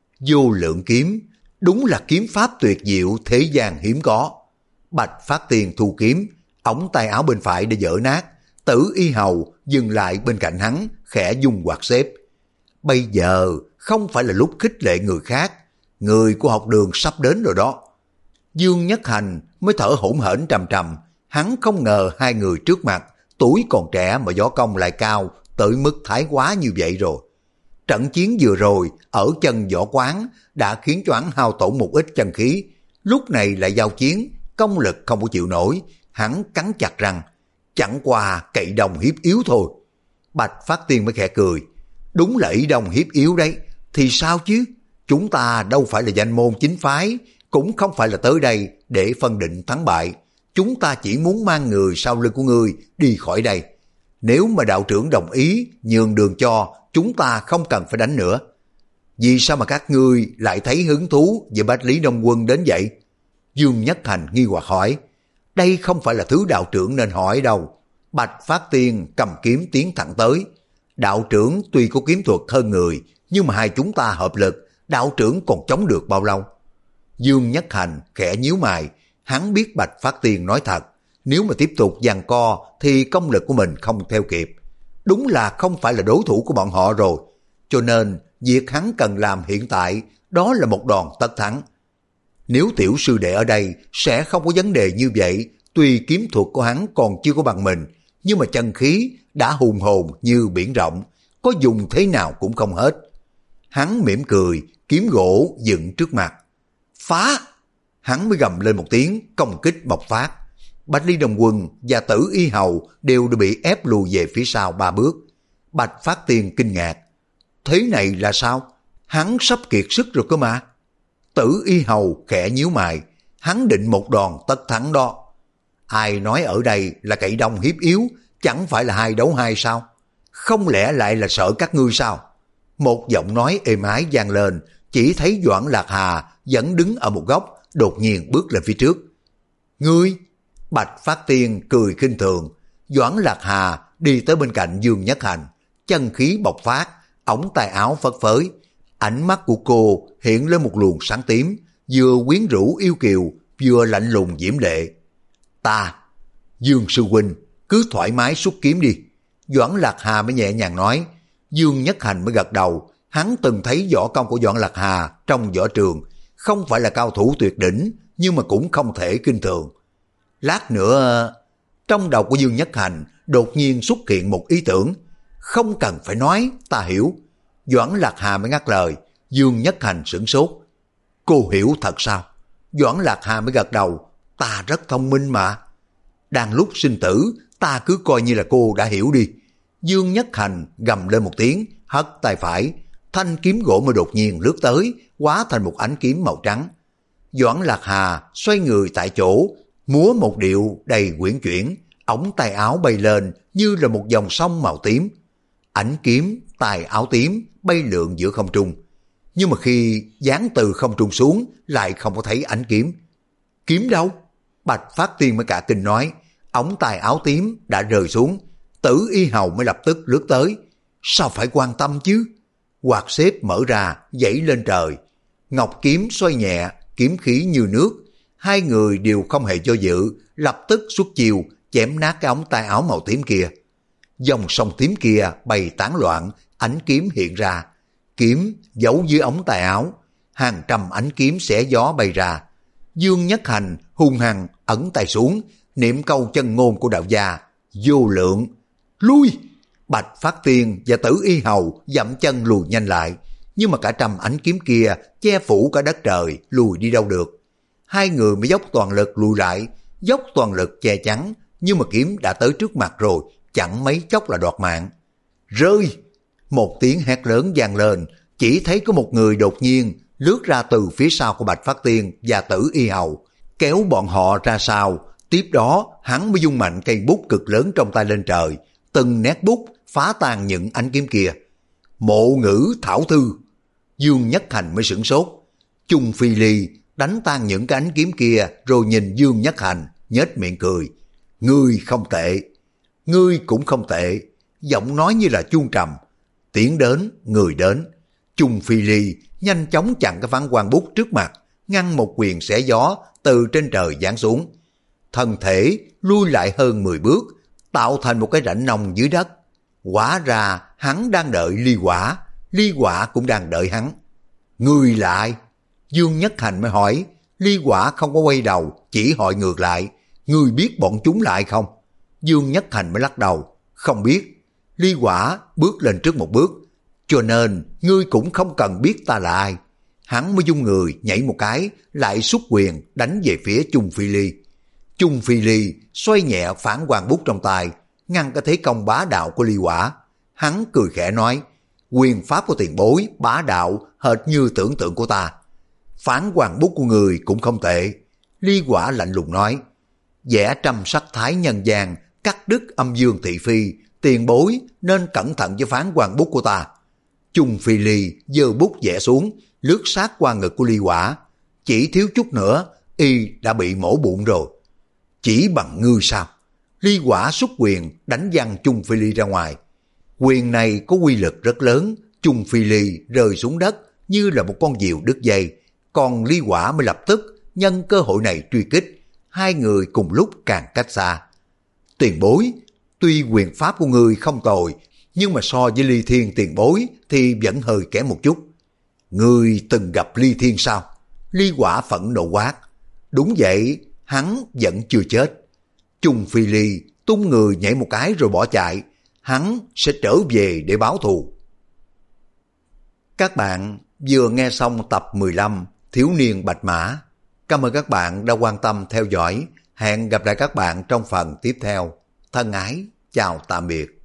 Vô lượng kiếm, đúng là kiếm pháp tuyệt diệu thế gian hiếm có. Bạch Phát Tiên thu kiếm, ống tay áo bên phải đã vỡ nát. Tử Y Hầu dừng lại bên cạnh hắn, khẽ dung quạt xếp. Bây giờ không phải là lúc khích lệ người khác, người của học đường sắp đến rồi đó. Dương Nhất Hành mới thở hổn hển trầm trầm, hắn không ngờ hai người trước mặt, tuổi còn trẻ mà võ công lại cao, tới mức thái quá như vậy rồi. Trận chiến vừa rồi ở chân võ quán đã khiến cho hắn hao tổn một ít chân khí, lúc này lại giao chiến, công lực không có chịu nổi, hắn cắn chặt răng, chẳng qua cậy đồng hiếp yếu thôi. Bạch Phát Tiên mới khẽ cười, đúng là ý đồng hiếp yếu đấy, thì sao chứ? Chúng ta đâu phải là danh môn chính phái, cũng không phải là tới đây để phân định thắng bại. Chúng ta chỉ muốn mang người sau lưng của ngươi đi khỏi đây. Nếu mà đạo trưởng đồng ý nhường đường cho, chúng ta không cần phải đánh nữa. Vì sao mà các ngươi lại thấy hứng thú về Bách Lý Đông Quân đến vậy? Dương Nhất Hành nghi hoặc hỏi. Đây không phải là thứ đạo trưởng nên hỏi đâu. Bạch Phát Tiên cầm kiếm tiến thẳng tới. Đạo trưởng tuy có kiếm thuật hơn người, nhưng mà hai chúng ta hợp lực, đạo trưởng còn chống được bao lâu? Dương Nhất Hành khẽ nhíu mày, hắn biết Bạch Phát Tiên nói thật, nếu mà tiếp tục giằng co thì công lực của mình không theo kịp. Đúng là không phải là đối thủ của bọn họ rồi, cho nên việc hắn cần làm hiện tại đó là một đòn tất thắng. Nếu tiểu sư đệ ở đây sẽ không có vấn đề như vậy, tuy kiếm thuật của hắn còn chưa có bằng mình, nhưng mà chân khí đã hùng hồn như biển rộng, có dùng thế nào cũng không hết. Hắn mỉm cười, kiếm gỗ dựng trước mặt. Phá! Hắn mới gầm lên một tiếng, công kích bộc phát. Bách Lý Đông Quân và Tử Y Hầu đều đã bị ép lùi về phía sau ba bước. Bạch Phát Tiên kinh ngạc. Thế này là sao? Hắn sắp kiệt sức rồi cơ mà. Tử Y Hầu khẽ nhíu mày, hắn định một đòn tất thắng đó. Ai nói ở đây là cậy đông hiếp yếu, chẳng phải là hai đấu hai sao? Không lẽ lại là sợ các ngươi sao? Một giọng nói êm ái vang lên, chỉ thấy Doãn Lạc Hà vẫn đứng ở một góc, đột nhiên bước lên phía trước. Ngươi! Bạch Phát Tiên cười khinh thường. Doãn Lạc Hà đi tới bên cạnh Dương Nhất Hành, chân khí bộc phát, ống tay áo phất phới. Ánh mắt của cô hiện lên một luồng sáng tím, vừa quyến rũ yêu kiều, vừa lạnh lùng diễm lệ. Ta, Dương sư huynh, cứ thoải mái xuất kiếm đi. Doãn Lạc Hà mới nhẹ nhàng nói. Dương Nhất Hành mới gật đầu, hắn từng thấy võ công của Doãn Lạc Hà trong võ trường, không phải là cao thủ tuyệt đỉnh, nhưng mà cũng không thể kinh thường. Lát nữa, trong đầu của Dương Nhất Hành đột nhiên xuất hiện một ý tưởng. Không cần phải nói, ta hiểu. Doãn Lạc Hà mới ngắt lời. Dương Nhất Hành sửng sốt. Cô hiểu thật sao? Doãn Lạc Hà mới gật đầu. Ta rất thông minh mà. Đang lúc sinh tử, ta cứ coi như là cô đã hiểu đi. Dương Nhất Hành gầm lên một tiếng, hất tay phải, thanh kiếm gỗ mới đột nhiên lướt tới, hóa thành một ánh kiếm màu trắng. Doãn Lạc Hà xoay người tại chỗ, múa một điệu đầy quyển chuyển, ống tay áo bay lên như là một dòng sông màu tím. Ánh kiếm, tài áo tím bay lượn giữa không trung. Nhưng mà khi giáng từ không trung xuống lại không có thấy ánh kiếm. Kiếm đâu? Bạch Phát Tiên mới cả kinh nói, ống tài áo tím đã rơi xuống. Tử Y Hầu mới lập tức lướt tới. Sao phải quan tâm chứ? Quạt xếp mở ra, dãy lên trời. Ngọc kiếm xoay nhẹ, kiếm khí như nước. Hai người đều không hề do dự, lập tức xuất chiêu, chém nát cái ống tay áo màu tím kia. Dòng sông tím kia bay tán loạn, ánh kiếm hiện ra. Kiếm giấu dưới ống tay áo, hàng trăm ánh kiếm xẻ gió bay ra. Dương Nhất Hành hung hăng ẩn tay xuống, niệm câu chân ngôn của đạo gia, vô lượng. Lui! Bạch Phát Tiên và Tử Y Hầu dậm chân lùi nhanh lại, nhưng mà cả trăm ánh kiếm kia che phủ cả đất trời, lùi đi đâu được. Hai người mới dốc toàn lực lùi lại, dốc toàn lực che chắn, nhưng mà kiếm đã tới trước mặt rồi, chẳng mấy chốc là đoạt mạng. Rơi! Một tiếng hét lớn vang lên, chỉ thấy có một người đột nhiên lướt ra từ phía sau của Bạch Phát Tiên và Tử Y Hầu, kéo bọn họ ra sau. Tiếp đó hắn mới dung mạnh cây bút cực lớn trong tay lên trời, từng nét bút phá tan những ánh kiếm kia. Mộ Ngữ Thảo Thư. Dương Nhất Hành mới sửng sốt. Chung Phi Ly đánh tan những cái ánh kiếm kia rồi nhìn Dương Nhất Hành, nhếch miệng cười. Ngươi không tệ, ngươi cũng không tệ. Giọng nói như là chuông trầm. Tiến đến, người đến. Chung Phi Ly nhanh chóng chặn cái phán quan bút trước mặt, ngăn một quyền xẻ gió từ trên trời giáng xuống. Thân thể lui lại hơn mười bước, tạo thành một cái rãnh nông dưới đất. Quả ra hắn đang đợi Ly Quả, Ly Quả cũng đang đợi hắn. Ngươi lại? Dương Nhất Hành mới hỏi. Ly Quả không có quay đầu, chỉ hỏi ngược lại. Ngươi biết bọn chúng lại không? Dương Nhất Hành mới lắc đầu. Không biết. Ly Quả bước lên trước một bước. Cho nên ngươi cũng không cần biết ta là ai. Hắn mới dung người nhảy một cái, lại xuất quyền đánh về phía Chung Phi Ly. Chung Phi Ly xoay nhẹ phản hoàng bút trong tay, ngăn cái thế công bá đạo của Ly Quả. Hắn cười khẽ nói, quyền pháp của tiền bối bá đạo hệt như tưởng tượng của ta. Phản hoàng bút của người cũng không tệ. Ly Quả lạnh lùng nói, vẽ trăm sắc thái nhân gian, cắt đứt âm dương thị phi, tiền bối nên cẩn thận với phán hoàng bút của ta. Chung Phi Ly giơ bút vẽ xuống, lướt sát qua ngực của Ly Quả. Chỉ thiếu chút nữa, y đã bị mổ bụng rồi. Chỉ bằng ngươi sao? Ly Quả xuất quyền đánh văng Chung Phi Ly ra ngoài. Quyền này có quy lực rất lớn, Chung Phi Ly rơi xuống đất như là một con diều đứt dây, còn Ly Quả mới lập tức nhân cơ hội này truy kích. Hai người cùng lúc càng cách xa. Tiền bối, tuy quyền pháp của ngươi không tồi, nhưng mà so với Ly Thiên tiền bối thì vẫn hơi kém một chút. Ngươi từng gặp Ly Thiên sao? Ly Quả phẫn nộ quát. Đúng vậy, hắn vẫn chưa chết. Chung Phi Ly tung người nhảy một cái rồi bỏ chạy. Hắn sẽ trở về để báo thù. Các bạn vừa nghe xong tập mười lăm Thiếu niên Bạch Mã. Cảm ơn các bạn đã quan tâm theo dõi. Hẹn gặp lại các bạn trong phần tiếp theo. Thân ái, chào tạm biệt.